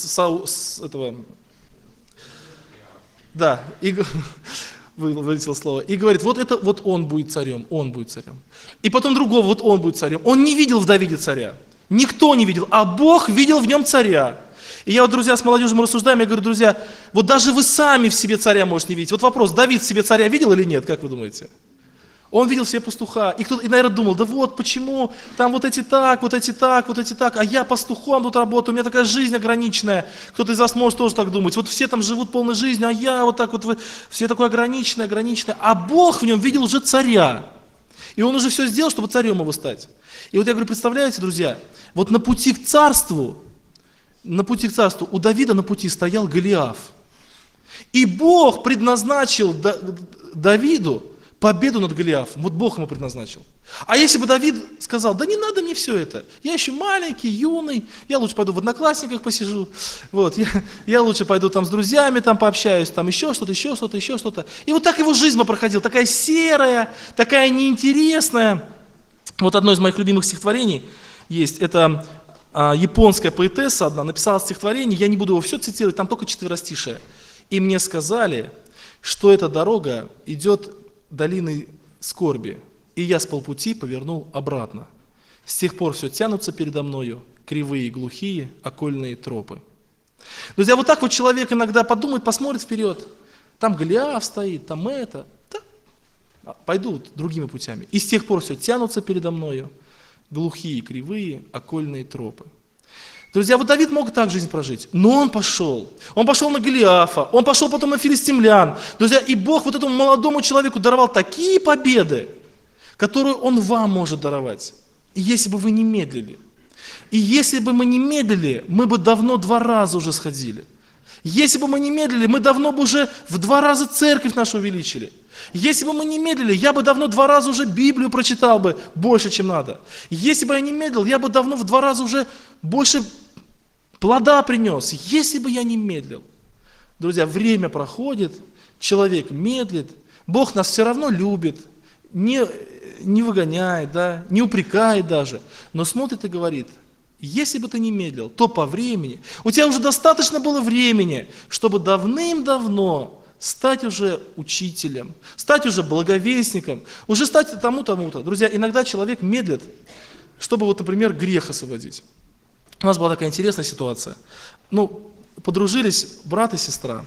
да, и вылетело слово, и говорит, вот он будет царем. И потом другого, вот он будет царем. Он не видел в Давиде царя. Никто не видел, а Бог видел в нем царя. И я вот, друзья, с молодежью мы рассуждаем, я говорю, друзья, вот даже вы сами в себе царя можете не видеть. Вот вопрос, Давид в себе царя видел или нет, как вы думаете? Он видел в себе пастуха, и наверное, думал, да вот почему, там вот эти так, а я пастухом тут работаю, у меня такая жизнь ограниченная. Кто-то из вас может тоже так думать, вот все там живут полной жизнью, а я вот так вот, все такое ограниченное. А Бог в нем видел уже царя. И он уже все сделал, чтобы царем его стать. И вот я говорю, представляете, друзья, вот на пути к царству у Давида на пути стоял Голиаф. И Бог предназначил Давиду победу над Голиафом. Вот Бог ему предназначил. А если бы Давид сказал, да не надо мне все это, я еще маленький, юный, я лучше пойду в Одноклассниках посижу, вот, я лучше пойду там с друзьями там пообщаюсь, там еще что-то. И вот так его жизнь бы проходила, такая серая, такая неинтересная. Вот одно из моих любимых стихотворений есть, это японская поэтесса одна написала стихотворение, я не буду его все цитировать, там только четверостишие. И мне сказали, что эта дорога идет долиной скорби, и я с полпути повернул обратно. С тех пор все тянутся передо мною кривые, глухие, окольные тропы. Друзья, вот так вот человек иногда подумает, посмотрит вперед, там Голиаф стоит, там это, да, пойду другими путями. И с тех пор все тянутся передо мною глухие, кривые, окольные тропы. Друзья, вот Давид мог так жизнь прожить, но он пошел на Голиафа, он пошел потом на филистимлян. Друзья, и Бог вот этому молодому человеку даровал такие победы, которые Он вам может даровать. И если бы вы не медлили, и если бы мы не медлили, мы бы давно 2 раза уже сходили. Если бы мы не медлили, мы давно бы уже в 2 раза церковь нашу увеличили. Если бы мы не медлили, я бы давно 2 раза уже Библию прочитал бы больше, чем надо. Если бы я не медлил, я бы давно в 2 раза уже больше плода принес. Если бы я не медлил. Друзья, время проходит, человек медлит, Бог нас все равно любит, не выгоняет, да, не упрекает даже, но смотрит и говорит: если бы ты не медлил, то по времени, у тебя уже достаточно было времени, чтобы давным-давно стать уже учителем, стать уже благовестником, уже стать тому-тому-то. Друзья, иногда человек медлит, чтобы, вот, например, грех освободить. У нас была такая интересная ситуация. Подружились брат и сестра.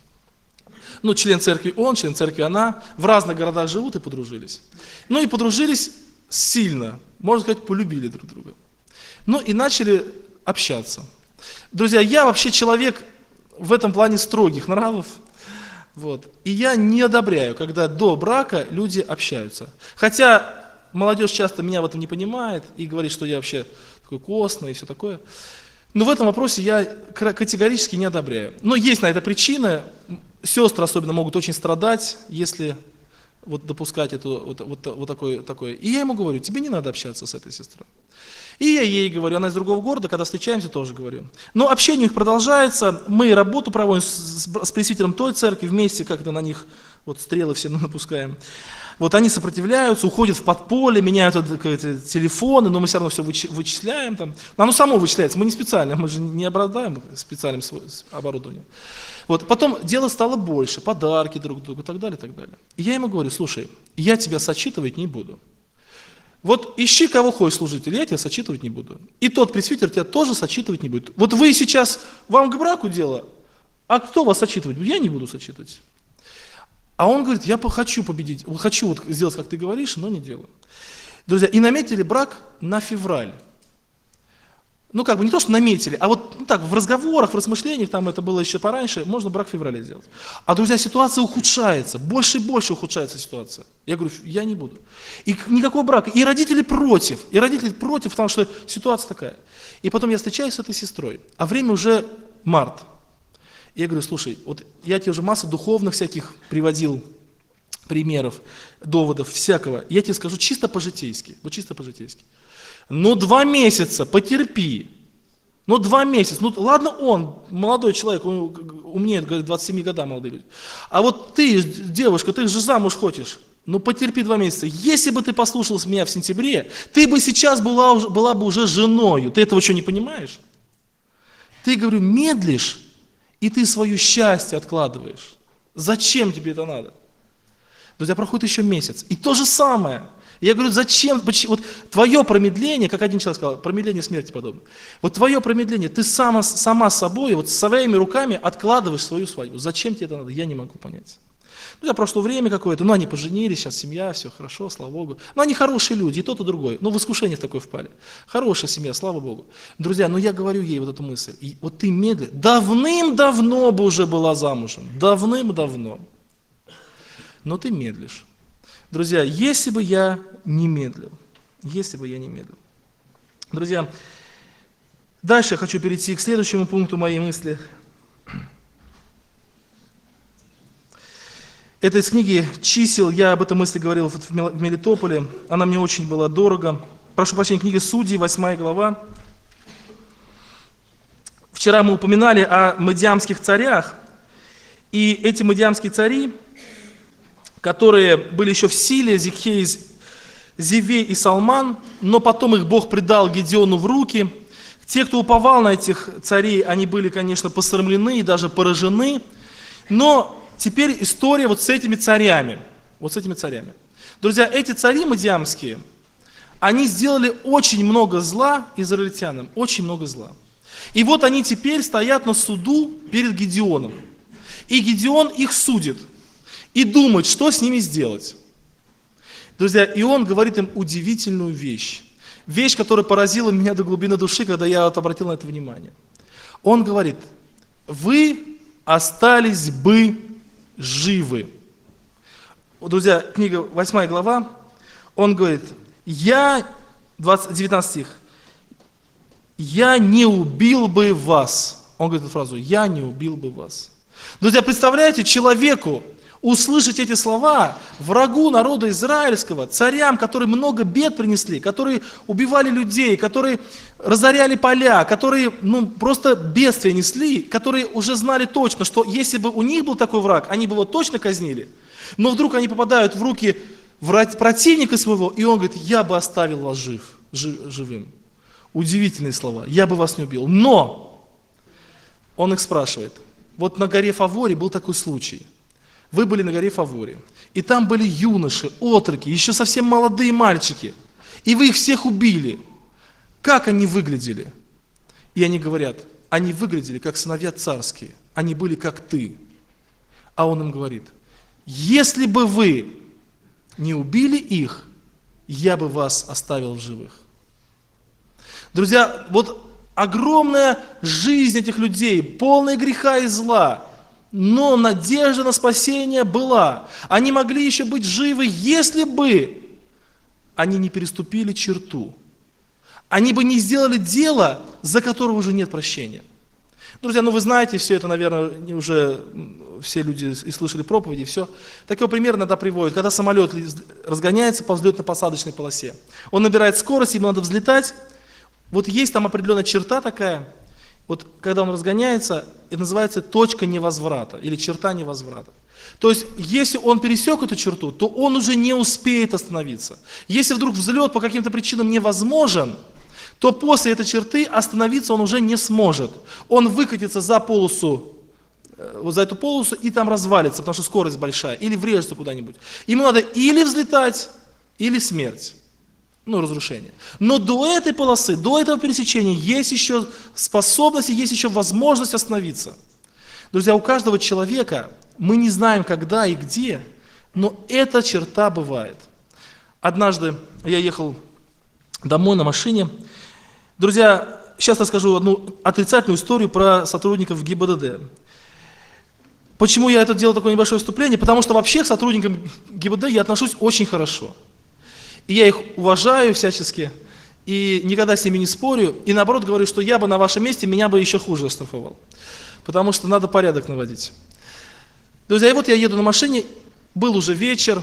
Член церкви он, член церкви она, в разных городах живут и подружились. И подружились сильно, можно сказать, полюбили друг друга. И начали общаться. Друзья, я вообще человек в этом плане строгих нравов. И я не одобряю, когда до брака люди общаются. Хотя молодежь часто меня в этом не понимает и говорит, что я вообще такой костный и все такое. Но в этом вопросе я категорически не одобряю. Но есть на это причины. Сестры особенно могут очень страдать, если допускать такое. И я ему говорю: тебе не надо общаться с этой сестрой. И я ей говорю, она из другого города, когда встречаемся, тоже говорю. Но общение у них продолжается, мы работу проводим с пресвитером той церкви, вместе как-то на них стрелы все напускаем. Они сопротивляются, уходят в подполье, меняют телефоны, но мы все равно все вычисляем. Оно само вычисляется, мы не специально, мы же не обладаем специальным оборудованием. Потом дело стало больше, подарки друг другу и так далее, и так далее. И я ему говорю: слушай, я тебя сочитывать не буду. Ищи кого хочешь служитель, я тебя сочитывать не буду. И тот пресвитер тебя тоже сочитывать не будет. Вы сейчас, вам к браку дело, а кто вас сочитывать? Я не буду сочитывать. А он говорит: я хочу победить, хочу сделать, как ты говоришь, но не делаю. Друзья, и наметили брак на февраль. Не то, что наметили, а так, в разговорах, в размышлениях, там это было еще пораньше, можно брак в феврале сделать. А, друзья, ситуация ухудшается, больше и больше ухудшается ситуация. Я говорю: я не буду. И никакого брака. И родители против, потому что ситуация такая. И потом я встречаюсь с этой сестрой, а время уже март. И я говорю: слушай, я тебе уже массу духовных всяких приводил примеров, доводов, всякого. Я тебе скажу чисто по-житейски, чисто по-житейски. 2 месяца, потерпи. 2 месяца. Ладно, он, молодой человек, он умнее, говорит, 27 года молодые люди. А ты, девушка, ты же замуж хочешь. Потерпи 2 месяца. Если бы ты послушалась меня в сентябре, ты бы сейчас была бы уже женою. Ты этого что, не понимаешь? Ты, говорю, медлишь, и ты свое счастье откладываешь. Зачем тебе это надо? Друзья, проходит еще месяц. И то же самое. Я говорю: зачем? Твое промедление, как один человек сказал, промедление смерти подобно. Твое промедление, ты сама собой, своими руками откладываешь свою свадьбу. Зачем тебе это надо? Я не могу понять. Прошло время какое-то, они поженились, сейчас семья, все хорошо, слава Богу. Они хорошие люди, и тот, и другой. В искушение в такое впали. Хорошая семья, слава Богу. Друзья, я говорю ей эту мысль. И ты медленно, давным-давно бы уже была замужем. Давным-давно. Но ты медлишь. Друзья, если бы я не медлил. Друзья, дальше я хочу перейти к следующему пункту моей мысли. Это из книги «Чисел». Я об этой мысли говорил в Мелитополе. Она мне очень была дорога. Прошу прощения, книга Судей, 8 глава. Вчера мы упоминали о мидиамских царях. И эти мидиамские цари, которые были еще в силе, Зикхей, Зивей и Салман, но потом их Бог предал Гедеону в руки. Те, кто уповал на этих царей, они были, конечно, посрамлены и даже поражены. Но теперь история с этими царями. Друзья, эти цари мидиамские, они сделали очень много зла израильтянам, очень много зла. И они теперь стоят на суду перед Гедеоном. И Гедеон их судит. И думает, что с ними сделать. Друзья, и он говорит им удивительную вещь. Вещь, которая поразила меня до глубины души, когда я обратил на это внимание. Он говорит: вы остались бы живы. Друзья, книга 8 глава, он говорит: 19 стих, я не убил бы вас. Он говорит эту фразу: я не убил бы вас. Друзья, представляете, человеку, услышать эти слова врагу народа израильского, царям, которые много бед принесли, которые убивали людей, которые разоряли поля, которые просто бедствия несли, которые уже знали точно, что если бы у них был такой враг, они бы его точно казнили. Но вдруг они попадают в руки противника своего, и он говорит: я бы оставил вас живым. Удивительные слова. Я бы вас не убил. Но он их спрашивает. Вот на горе Фаворе был такой случай. Вы были на горе Фаворе, и там были юноши, отроки, еще совсем молодые мальчики, и вы их всех убили. Как они выглядели? И они говорят: они выглядели как сыновья царские, они были как ты. А он им говорит: если бы вы не убили их, я бы вас оставил в живых. Друзья, вот огромная жизнь этих людей, полная греха и зла, но надежда на спасение была. Они могли еще быть живы, если бы они не переступили черту. Они бы не сделали дело, за которое уже нет прощения. Друзья, вы знаете все это, наверное, уже все люди и слышали проповеди, все. Такой пример иногда приводят, когда самолет разгоняется по взлетно-посадочной полосе. Он набирает скорость, ему надо взлетать. Вот есть там определенная черта такая, вот когда он разгоняется, это называется точка невозврата или черта невозврата. То есть, если он пересек эту черту, то он уже не успеет остановиться. Если вдруг взлет по каким-то причинам невозможен, то после этой черты остановиться он уже не сможет. Он выкатится за полосу, вот за эту полосу и там развалится, потому что скорость большая, или врежется куда-нибудь. Ему надо или взлетать, или смерть. Разрушение. Но до этой полосы, до этого пересечения есть еще способность, есть еще возможность остановиться. Друзья, у каждого человека, мы не знаем когда и где, но эта черта бывает. Однажды я ехал домой на машине. Друзья, сейчас расскажу одну отрицательную историю про сотрудников ГИБДД. Почему я это делал, такое небольшое вступление? Потому что вообще к сотрудникам ГИБДД я отношусь очень хорошо. И я их уважаю всячески, и никогда с ними не спорю, и наоборот говорю, что я бы на вашем месте, меня бы еще хуже оштрафовал. Потому что надо порядок наводить. Друзья, и вот я еду на машине, был уже вечер,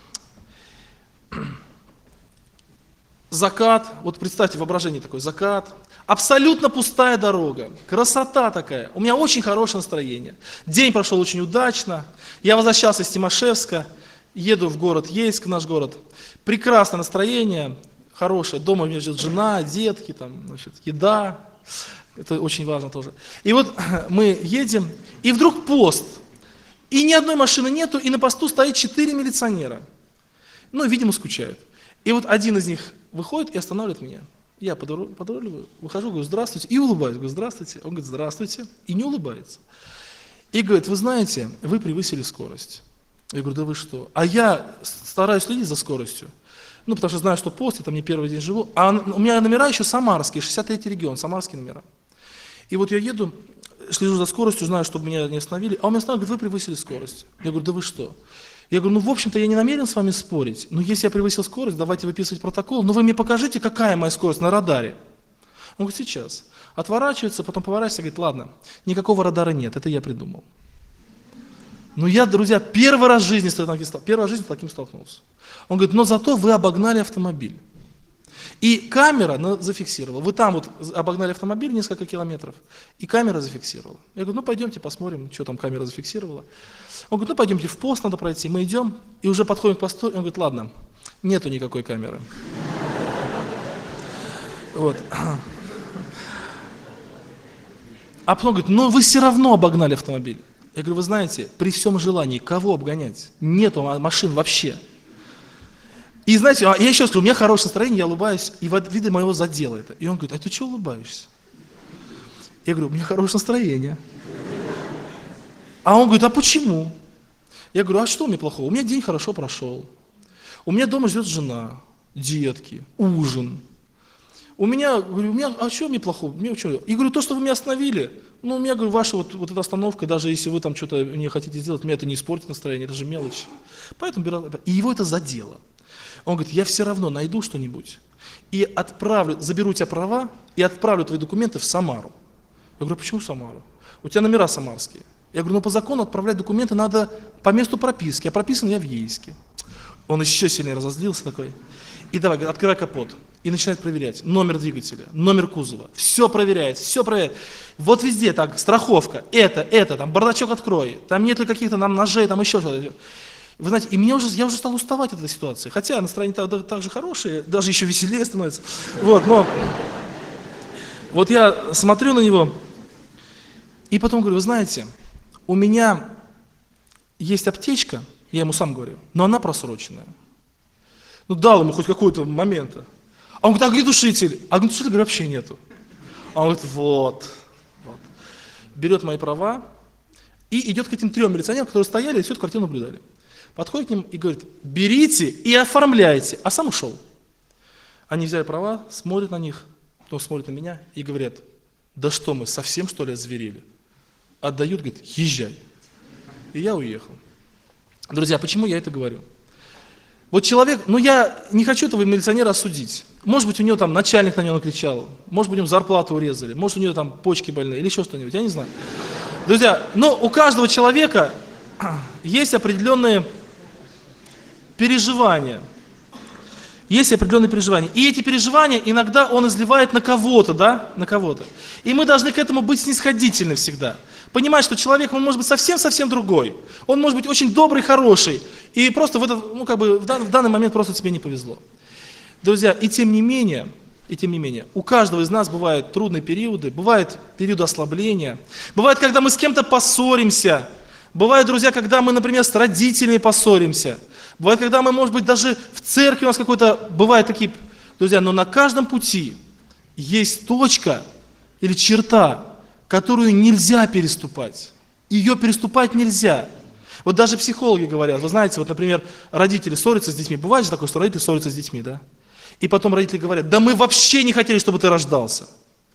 закат, вот представьте, воображение такое, закат, абсолютно пустая дорога, красота такая, у меня очень хорошее настроение. День прошел очень удачно, я возвращался из Тимошевска, еду в город Ейск, наш город. Прекрасное настроение, хорошее. Дома у меня ждет жена, детки, еда. Это очень важно тоже. И вот мы едем, и вдруг пост. И ни одной машины нету, и на посту стоит 4 милиционера. Видимо, скучают. И вот один из них выходит и останавливает меня. Я подруливаю, выхожу, говорю: здравствуйте, и улыбаюсь. Говорю: здравствуйте. Он говорит: здравствуйте. И не улыбается. И говорит: вы знаете, вы превысили скорость. Я говорю: да вы что? А я стараюсь следить за скоростью. Потому что знаю, что пост, я там не первый день живу. А у меня номера еще самарские, 63-й регион, самарские номера. И вот я еду, слежу за скоростью, знаю, чтобы меня не остановили. А он меня останавливает: говорит: вы превысили скорость. Я говорю: да вы что? Я говорю: в общем-то, я не намерен с вами спорить. Но если я превысил скорость, давайте выписывать протокол. Но вы мне покажите, какая моя скорость на радаре. Он говорит: сейчас. Отворачивается, потом поворачивается, говорит: ладно, никакого радара нет, это я придумал. Я, друзья, первый раз в жизни с таким столкнулся. Он говорит: но зато вы обогнали автомобиль. И камера зафиксировала. Вы там обогнали автомобиль несколько километров, и камера зафиксировала. Я говорю: пойдемте посмотрим, что там камера зафиксировала. Он говорит: пойдемте, в пост надо пройти. Мы идем, и уже подходим к посту, и он говорит: ладно, нету никакой камеры. Вот. А потом говорит: но вы все равно обогнали автомобиль. Я говорю: вы знаете, при всем желании, кого обгонять? Нету машин вообще. И знаете, я еще скажу, у меня хорошее настроение, я улыбаюсь, и видно моего задело это. И он говорит: а ты что улыбаешься? Я говорю: у меня хорошее настроение. А он говорит: а почему? Я говорю: а что мне плохого? У меня день хорошо прошел. У меня дома ждет жена, детки, ужин. А что мне плохого? И говорю: то, что вы меня остановили, у меня, говорю, ваша вот эта остановка, даже если вы там что-то не хотите сделать, мне это не испортит настроение, это же мелочь. Поэтому и его это задело. Он говорит: я все равно найду что-нибудь и заберу у тебя права и отправлю твои документы в Самару. Я говорю: почему в Самару? У тебя номера самарские. Я говорю, ну по закону отправлять документы надо по месту прописки, а прописан я в Ейске. Он еще сильнее разозлился такой. И давай, говорит, открывай капот. И начинает проверять номер двигателя, номер кузова. Все проверяет, все проверяет. Вот везде так, страховка, это, там бардачок открой, там нет ли каких-то нам ножей, там еще что-то. Вы знаете, и я уже стал уставать от этой ситуации. Хотя настроение так же хорошее, даже еще веселее становится. Вот, но вот я смотрю на него, и потом говорю, вы знаете, у меня есть аптечка, я ему сам говорю, но она просроченная. Ну дал ему хоть какой-то момент. А он говорит, а где душитель? А душителя, говорю, вообще нету. А он говорит, вот. Берет мои права и идет к этим 3 милиционерам, которые стояли и всю эту картину наблюдали. Подходит к ним и говорит, берите и оформляйте. А сам ушел. Они взяли права, смотрят на них, потом смотрят на меня и говорят, да что мы, совсем что ли озверели? Отдают, говорит, езжай. И я уехал. Друзья, почему я это говорю? Вот человек, ну я не хочу этого милиционера осудить. Может быть, у него там начальник на него накричал, может быть, у него зарплату урезали, может, у него там почки больные или еще что-нибудь, я не знаю. Друзья, но у каждого человека есть определенные переживания. Есть определенные переживания. И эти переживания иногда он изливает на кого-то, да, на кого-то. И мы должны к этому быть снисходительны всегда. Понимать, что человек, он может быть совсем-совсем другой. Он может быть очень добрый, хороший. И просто в данный момент просто тебе не повезло. Друзья, и тем не менее, у каждого из нас бывают трудные периоды, бывают периоды ослабления. Бывает, когда мы с кем-то поссоримся. Бывает, друзья, когда мы, например, с родителями поссоримся. Бывает, когда мы, может быть, даже в церкви у нас какой-то, бывают такие, друзья, но на каждом пути есть точка или черта, которую нельзя переступать. Ее переступать нельзя. Вот даже психологи говорят, вы знаете, вот, например, родители ссорятся с детьми. Бывает же такое, что родители ссорятся с детьми, да? И потом родители говорят, да мы вообще не хотели, чтобы ты рождался.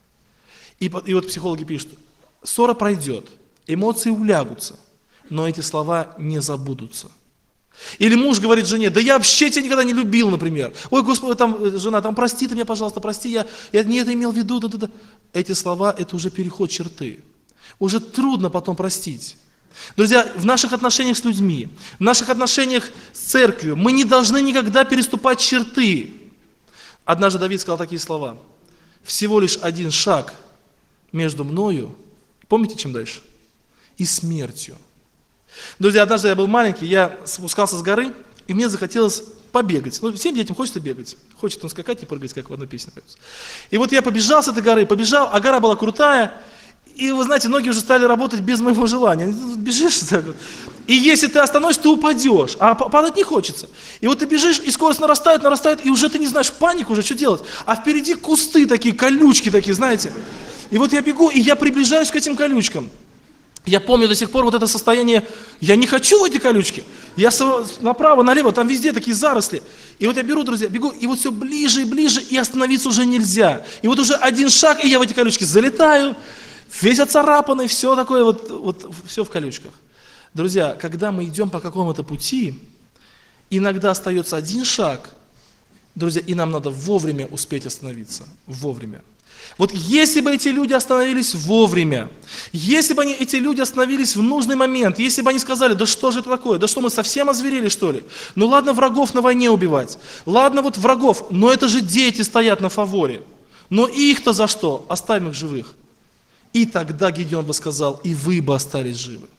И вот психологи пишут, ссора пройдет, эмоции улягутся, но эти слова не забудутся. Или муж говорит жене, да я вообще тебя никогда не любил, например. Ой, Господи, там жена, там прости ты меня, пожалуйста, прости, я не это имел в виду. Да. Эти слова, это уже переход черты. Уже трудно потом простить. Друзья, в наших отношениях с людьми, в наших отношениях с церковью мы не должны никогда переступать черты. Однажды Давид сказал такие слова. Всего лишь один шаг между мною, помните, чем дальше? И смертью. Друзья, однажды я был маленький, я спускался с горы, и мне захотелось побегать. Ну, всем детям хочется бегать. Хочет он скакать и прыгать, как в одной песне. И вот я побежал с этой горы, а гора была крутая, и, вы знаете, ноги уже стали работать без моего желания. Бежишь, так вот. И если ты остановишься, ты упадешь, а падать не хочется. И вот ты бежишь, и скорость нарастает, и уже ты не знаешь, панику уже, что делать. А впереди кусты такие, колючки такие, знаете. И вот я бегу, и я приближаюсь к этим колючкам. Я помню до сих пор вот это состояние, я не хочу в эти колючки. Я направо, налево, там везде такие заросли. И вот я беру, друзья, бегу, и вот все ближе и ближе, и остановиться уже нельзя. И вот уже один шаг, и я в эти колючки залетаю, весь оцарапанный, все такое, вот все в колючках. Друзья, когда мы идем по какому-то пути, иногда остается один шаг, друзья, и нам надо вовремя успеть остановиться, вовремя. Вот если бы эти люди остановились вовремя, если бы эти люди остановились в нужный момент, если бы они сказали, да что же это такое, да что мы совсем озверели, что ли? Ну ладно врагов на войне убивать, ладно вот врагов, но это же дети стоят на фаворе, но их-то за что? Оставим их живых. И тогда Гедеон бы сказал, и вы бы остались живы.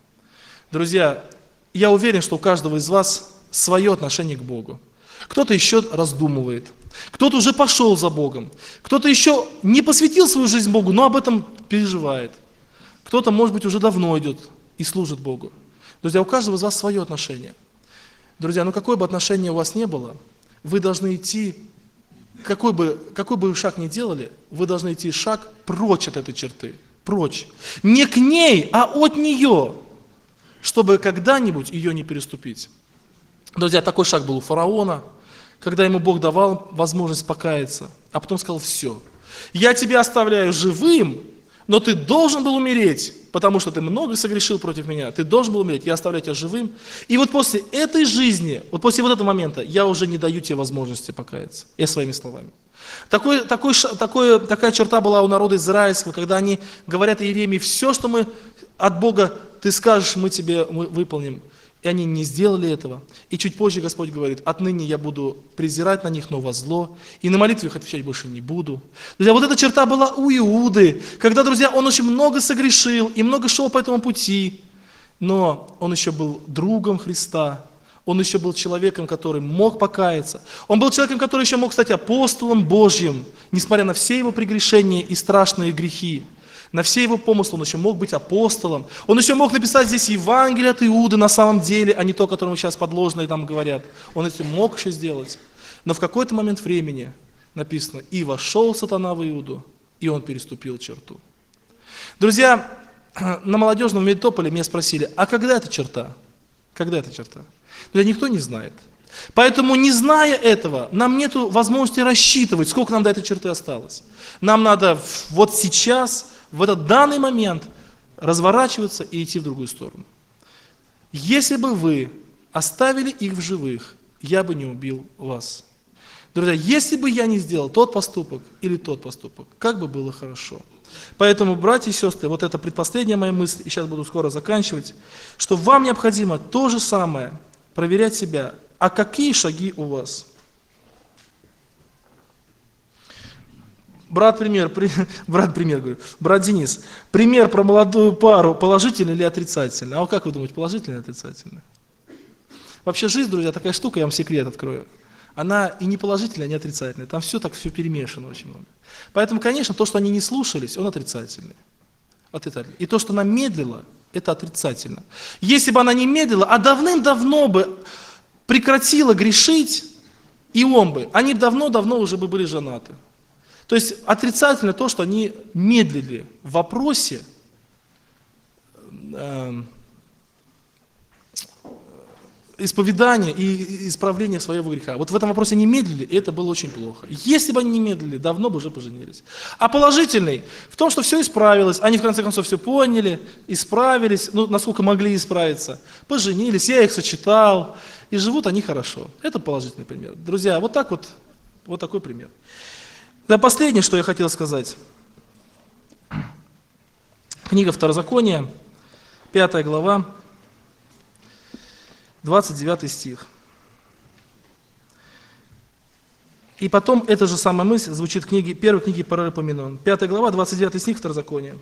Друзья, я уверен, что у каждого из вас свое отношение к Богу. Кто-то еще раздумывает, кто-то уже пошел за Богом, кто-то еще не посвятил свою жизнь Богу, но об этом переживает. Кто-то, может быть, уже давно идет и служит Богу. Друзья, у каждого из вас свое отношение. Друзья, ну какое бы отношение у вас ни было, вы должны идти, какой бы вы шаг ни делали, вы должны идти шаг прочь от этой черты, прочь. Не к ней, а от нее, чтобы когда-нибудь ее не переступить. Друзья, такой шаг был у фараона, когда ему Бог давал возможность покаяться, а потом сказал, все, я тебя оставляю живым, но ты должен был умереть, потому что ты много согрешил против меня, ты должен был умереть, я оставляю тебя живым. И вот после этой жизни, вот после вот этого момента, я уже не даю тебе возможности покаяться. Я своими словами. Такая черта была у народа израильского, когда они говорят Иеремии, все, что мы от Бога ты скажешь, мы выполним. И они не сделали этого. И чуть позже Господь говорит, отныне я буду презирать на них, но во зло, и на молитву их отвечать больше не буду. Друзья, вот эта черта была у Иуды, когда, друзья, он очень много согрешил и много шел по этому пути, но он еще был другом Христа, он еще был человеком, который мог покаяться, он был человеком, который еще мог стать апостолом Божьим, несмотря на все его прегрешения и страшные грехи. На все его помыслы он еще мог быть апостолом. Он еще мог написать здесь Евангелие от Иуды на самом деле, а не то, которому сейчас подложно там говорят. Он это мог еще сделать. Но в какой-то момент времени написано, и вошел сатана в Иуду, и он переступил черту. Друзья, на молодежном Мелитополе меня спросили, а когда эта черта? Когда эта черта? Друзья, никто не знает. Поэтому, не зная этого, нам нет возможности рассчитывать, сколько нам до этой черты осталось. Нам надо вот сейчас, в этот данный момент разворачиваться и идти в другую сторону. Если бы вы оставили их в живых, я бы не убил вас. Друзья, если бы я не сделал тот поступок или тот поступок, как бы было хорошо. Поэтому, братья и сестры, вот это предпоследняя моя мысль, и сейчас буду скоро заканчивать, что вам необходимо то же самое, проверять себя, а какие шаги у вас. Брат Денис, пример про молодую пару положительный или отрицательный? А как вы думаете, положительный или отрицательный? Вообще жизнь, друзья, такая штука, я вам секрет открою. Она и не положительная, и не отрицательная. Там все перемешано очень много. Поэтому, конечно, то, что они не слушались, он отрицательный. И то, что она медлила, это отрицательно. Если бы она не медлила, а давным-давно бы прекратила грешить, и он бы, они давно-давно уже бы были женаты. То есть отрицательно то, что они медлили в вопросе исповедания и исправления своего греха. Вот в этом вопросе они медлили, и это было очень плохо. Если бы они не медлили, давно бы уже поженились. А положительный в том, что все исправилось, они в конце концов все поняли, исправились, насколько могли исправиться, поженились, я их сочетал, и живут они хорошо. Это положительный пример. Друзья, вот такой пример. Да, последнее, что я хотел сказать. Книга Второзакония, 5 глава, 29 стих. И потом эта же самая мысль звучит в первой книге Паралипоменон. 5 глава, 29 стих Второзакония.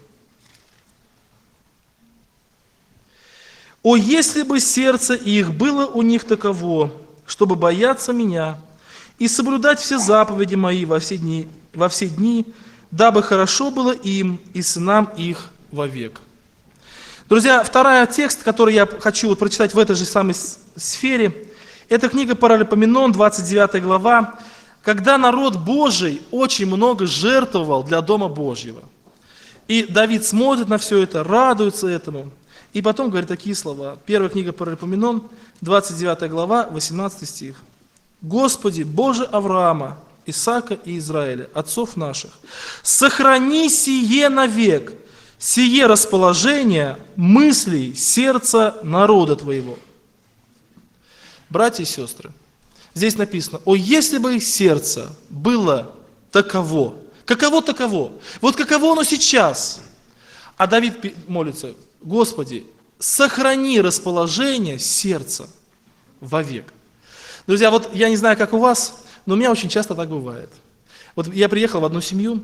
«О, если бы сердце их было у них таково, чтобы бояться меня и соблюдать все заповеди мои во все дни, дабы хорошо было им и сынам их вовек». Друзья, второй текст, который я хочу прочитать в этой же самой сфере, это книга Паралипоменон, 29 глава, когда народ Божий очень много жертвовал для Дома Божьего. И Давид смотрит на все это, радуется этому, и потом говорит такие слова. Первая книга Паралипоменон, 29 глава, 18 стих. «Господи, Боже Авраама, Исаака и Израиля, отцов наших, сохрани сие навек, сие расположение мыслей сердца народа Твоего». Братья и сестры, здесь написано, о, если бы их сердце было таково. Каково таково? Вот каково оно сейчас? А Давид молится, Господи, сохрани расположение сердца вовек. Друзья, вот я не знаю, как у вас, но у меня очень часто так бывает. Вот я приехал в одну семью,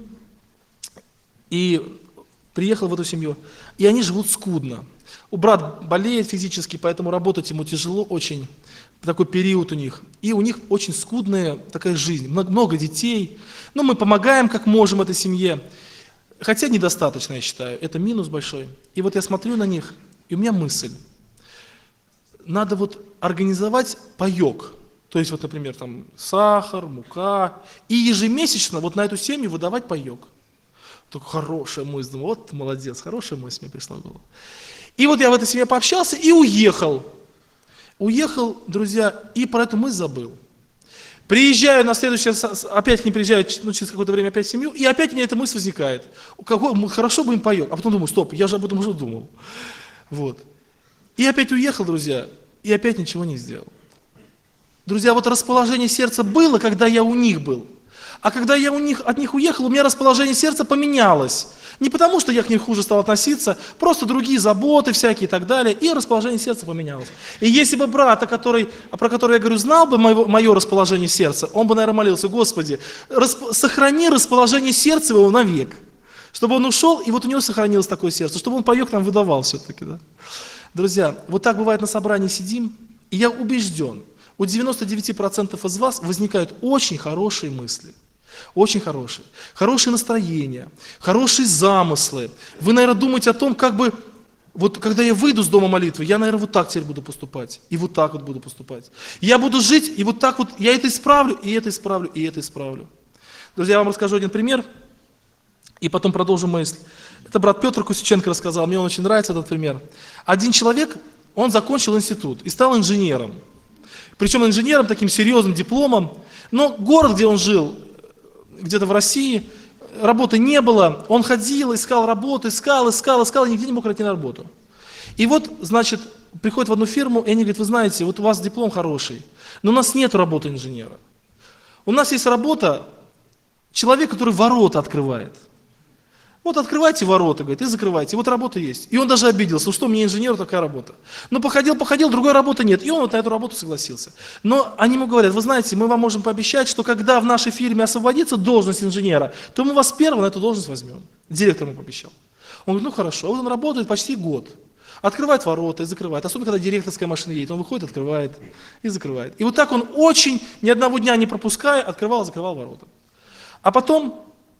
и они живут скудно. Брат болеет физически, поэтому работать ему тяжело очень, такой период у них. И у них очень скудная такая жизнь, много детей. Но мы помогаем, как можем, этой семье. Хотя недостаточно, я считаю, это минус большой. И вот я смотрю на них, и у меня мысль. Надо вот организовать паёк. То есть, вот, например, там сахар, мука. И ежемесячно вот на эту семью выдавать паёк. Только хорошая мысль, думаю, вот молодец, хорошая мысль мне пришла в голову. И вот я в этой семье пообщался и уехал. Уехал, друзья, и про эту мысль забыл. Приезжаю на следующее, опять к ним приезжаю, через какое-то время опять в семью, и опять у меня эта мысль возникает. Хорошо бы им паёк. А потом думаю, стоп, я же об этом уже думал. Вот. И опять уехал, друзья, и опять ничего не сделал. Друзья, вот расположение сердца было, когда я у них был. А когда я от них уехал, у меня расположение сердца поменялось. Не потому, что я к ним хуже стал относиться, просто другие заботы всякие и так далее, и расположение сердца поменялось. И если бы брат, про который я говорю, знал бы мое расположение сердца, он бы, наверное, молился: Господи, сохрани расположение сердца его навек. Чтобы он ушел, и вот у него сохранилось такое сердце, чтобы он поек нам выдавал все-таки. Да? Друзья, вот так бывает на собрании сидим, и я убежден, у 99% из вас возникают очень хорошие мысли. Очень хорошие. Хорошие настроения, хорошие замыслы. Вы, наверное, думаете о том, как бы, вот когда я выйду с дома молитвы, я, наверное, вот так теперь буду поступать. И вот так вот буду поступать. Я буду жить, и вот так вот, я это исправлю, и это исправлю, и это исправлю. Друзья, я вам расскажу один пример, и потом продолжим мысль. Это брат Петр Кусиченко рассказал, мне он очень нравится этот пример. Один человек, он закончил институт и стал инженером. Причем инженером, таким серьезным дипломом. Но город, где он жил, где-то в России, работы не было, он ходил, искал работу, искал, и нигде не мог найти на работу. И вот, значит, приходит в одну фирму, и они говорят: вы знаете, вот у вас диплом хороший, но у нас нет работы инженера. У нас есть работа человека, который ворота открывает. Вот открывайте ворота, говорит, и закрывайте, вот работа есть. И он даже обиделся: что мне инженеру такая работа. Но походил, другой работы нет, и он вот на эту работу согласился. Но они ему говорят: вы знаете, мы вам можем пообещать, что когда в нашей фирме освободится должность инженера, то мы вас первого на эту должность возьмем. Директор ему пообещал. Он говорит: ну хорошо. Вот он работает почти год. Открывает ворота и закрывает. Особенно, когда директорская машина едет, он выходит, открывает и закрывает. И вот так он очень, ни одного дня не пропуская, открывал и закрывал ворота. А потом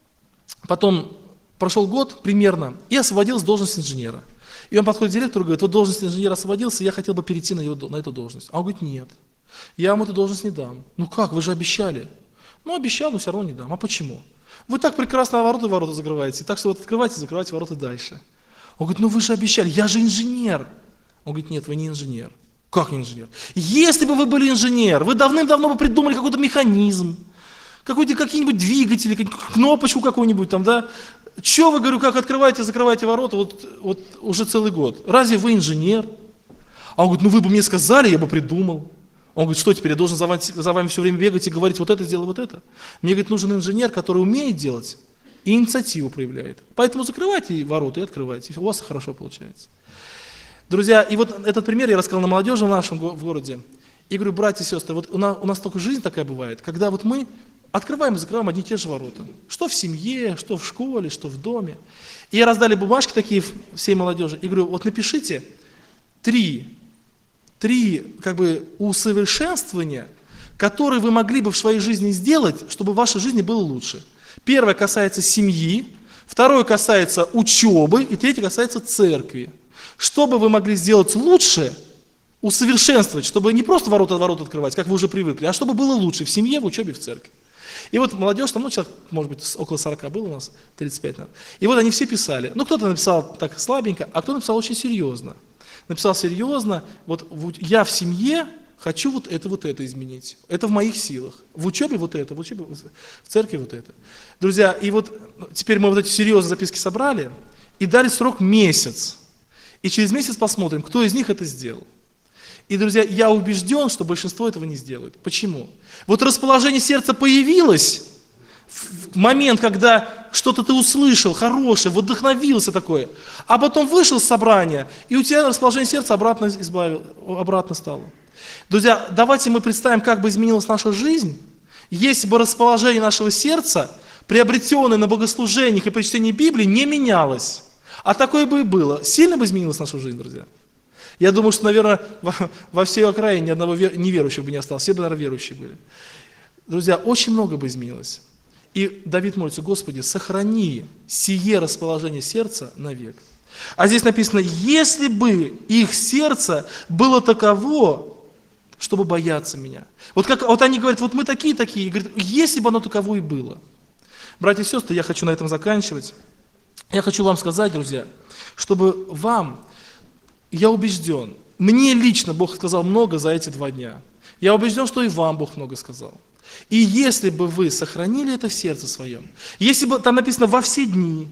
прошел год примерно, и освободилась должность инженера. И он подходит к директору и говорит: вот должность инженера освободился, я хотел бы перейти на эту должность. А он говорит: нет, я вам эту должность не дам. Ну как, вы же обещали. Ну обещал, но все равно не дам. А почему? Вы так прекрасно ворота закрываете, так что вот открывайте, закрывайте ворота дальше. Он говорит: ну вы же обещали, я же инженер. Он говорит: нет, вы не инженер. Как не инженер? Если бы вы были инженер, вы давным-давно бы придумали какой-то механизм, какие-нибудь двигатели, кнопочку какую-нибудь там, да? Че вы, говорю, как открываете, закрываете ворота вот уже целый год? Разве вы инженер? А он говорит: ну вы бы мне сказали, я бы придумал. Он говорит: что теперь, я должен за вами все время бегать и говорить: вот это сделай, вот это? Мне, говорит, нужен инженер, который умеет делать и инициативу проявляет. Поэтому закрывайте ворота и открывайте, у вас хорошо получается. Друзья, и вот этот пример я рассказал на молодежи в нашем городе. И говорю: братья и сестры, вот у нас только жизнь такая бывает, когда вот мы открываем и закрываем одни и те же ворота. Что в семье, что в школе, что в доме. И раздали бумажки такие всей молодежи. И говорю: вот напишите три как бы усовершенствования, которые вы могли бы в своей жизни сделать, чтобы в вашей жизни было лучше. Первое касается семьи, второе касается учебы, и третье касается церкви. Что бы вы могли сделать лучше, усовершенствовать, чтобы не просто ворота открывать, как вы уже привыкли, а чтобы было лучше в семье, в учебе, в церкви. И вот молодежь, там, человек, может быть, около 40 было у нас, 35, наверное. И вот они все писали. Ну, кто-то написал так слабенько, а кто написал очень серьезно. Написал серьезно: вот я в семье хочу вот это изменить. Это в моих силах. В учебе вот это, в церкви вот это. Друзья, и вот теперь мы вот эти серьезные записки собрали и дали срок месяц. И через месяц посмотрим, кто из них это сделал. И, друзья, я убежден, что большинство этого не сделает. Почему? Вот расположение сердца появилось в момент, когда что-то ты услышал хорошее, вдохновился такое, а потом вышел с собрания, и у тебя расположение сердца обратно стало. Друзья, давайте мы представим, как бы изменилась наша жизнь, если бы расположение нашего сердца, приобретенное на богослужениях и при чтении Библии, не менялось. А такое бы и было. Сильно бы изменилась наша жизнь, друзья? Я думаю, что, наверное, во всей окраине ни одного неверующего бы не осталось. Все бы, наверное, верующие были. Друзья, очень много бы изменилось. И Давид молится: Господи, сохрани сие расположение сердца навек. А здесь написано: если бы их сердце было таково, чтобы бояться меня. Вот они говорят: вот мы такие, и говорят: если бы оно таково и было. Братья и сестры, я хочу на этом заканчивать. Я хочу вам сказать, друзья, чтобы вам... Я убежден, мне лично Бог сказал много за эти 2 дня. Я убежден, что и вам Бог много сказал. И если бы вы сохранили это в сердце своем, если бы там написано во все дни,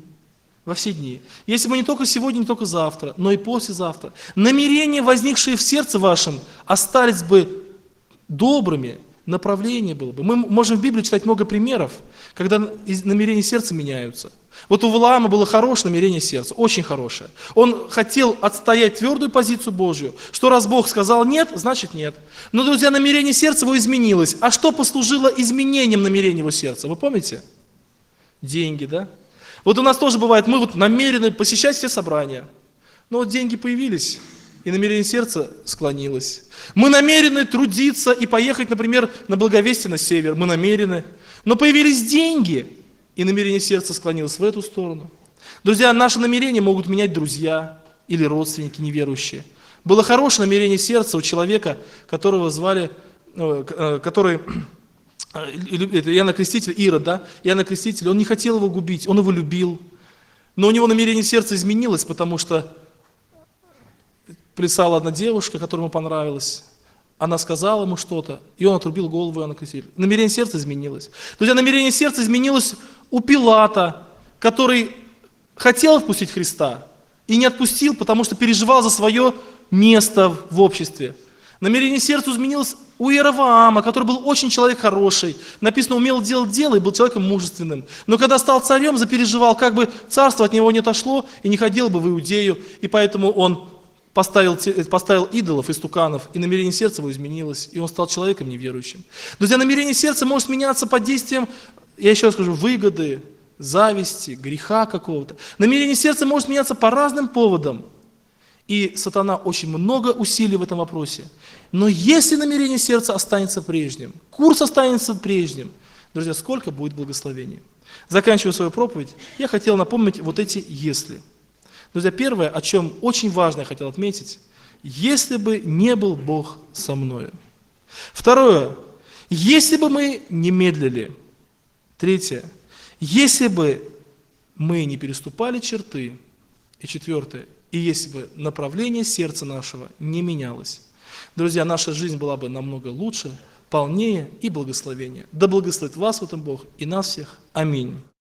если бы не только сегодня, не только завтра, но и послезавтра, намерения, возникшие в сердце вашем, остались бы добрыми, направление было бы. Мы можем в Библии читать много примеров, когда намерения сердца меняются. Вот у Валаама было хорошее намерение сердца, очень хорошее. Он хотел отстоять твердую позицию Божью, что раз Бог сказал нет, значит нет. Но, друзья, намерение сердца его изменилось. А что послужило изменением намерения его сердца? Вы помните? Деньги, да? Вот у нас тоже бывает, мы вот намерены посещать все собрания. Но вот деньги появились, и намерение сердца склонилось. Мы намерены трудиться и поехать, например, на благовестие на север. Мы намерены. Но появились деньги, и намерение сердца склонилось в эту сторону. Друзья, наши намерения могут менять друзья или родственники неверующие. Было хорошее намерение сердца у человека, которого звали, который, Иоанна Креститель, Ирод, да? Иоанна Креститель, он не хотел его губить, он его любил. Но у него намерение сердца изменилось, потому что плясала одна девушка, которая ему понравилась. Она сказала ему что-то, и он отрубил голову Иоанна Крестителя. Намерение сердца изменилось. Друзья, намерение сердца изменилось у Пилата, который хотел отпустить Христа и не отпустил, потому что переживал за свое место в обществе. Намерение сердца изменилось у Иеровоама, который был очень человек хороший. Написано, умел делать дело и был человеком мужественным. Но когда стал царем, запереживал, как бы царство от него не отошло и не ходил бы в Иудею, и поэтому он поставил идолов и стуканов, и намерение сердца его изменилось, и он стал человеком неверующим. Друзья, намерение сердца может меняться под действием, я еще раз скажу, выгоды, зависти, греха какого-то. Намерение сердца может меняться по разным поводам. И сатана очень много усилий в этом вопросе. Но если намерение сердца останется прежним, курс останется прежним, друзья, сколько будет благословений. Заканчивая свою проповедь, я хотел напомнить вот эти «если». Друзья, первое, о чем очень важно я хотел отметить, если бы не был Бог со мною. Второе, если бы мы не медлили. Третье, если бы мы не переступали черты. И четвертое, и если бы направление сердца нашего не менялось. Друзья, наша жизнь была бы намного лучше, полнее и благословение. Да благословит вас в этом Бог и нас всех. Аминь.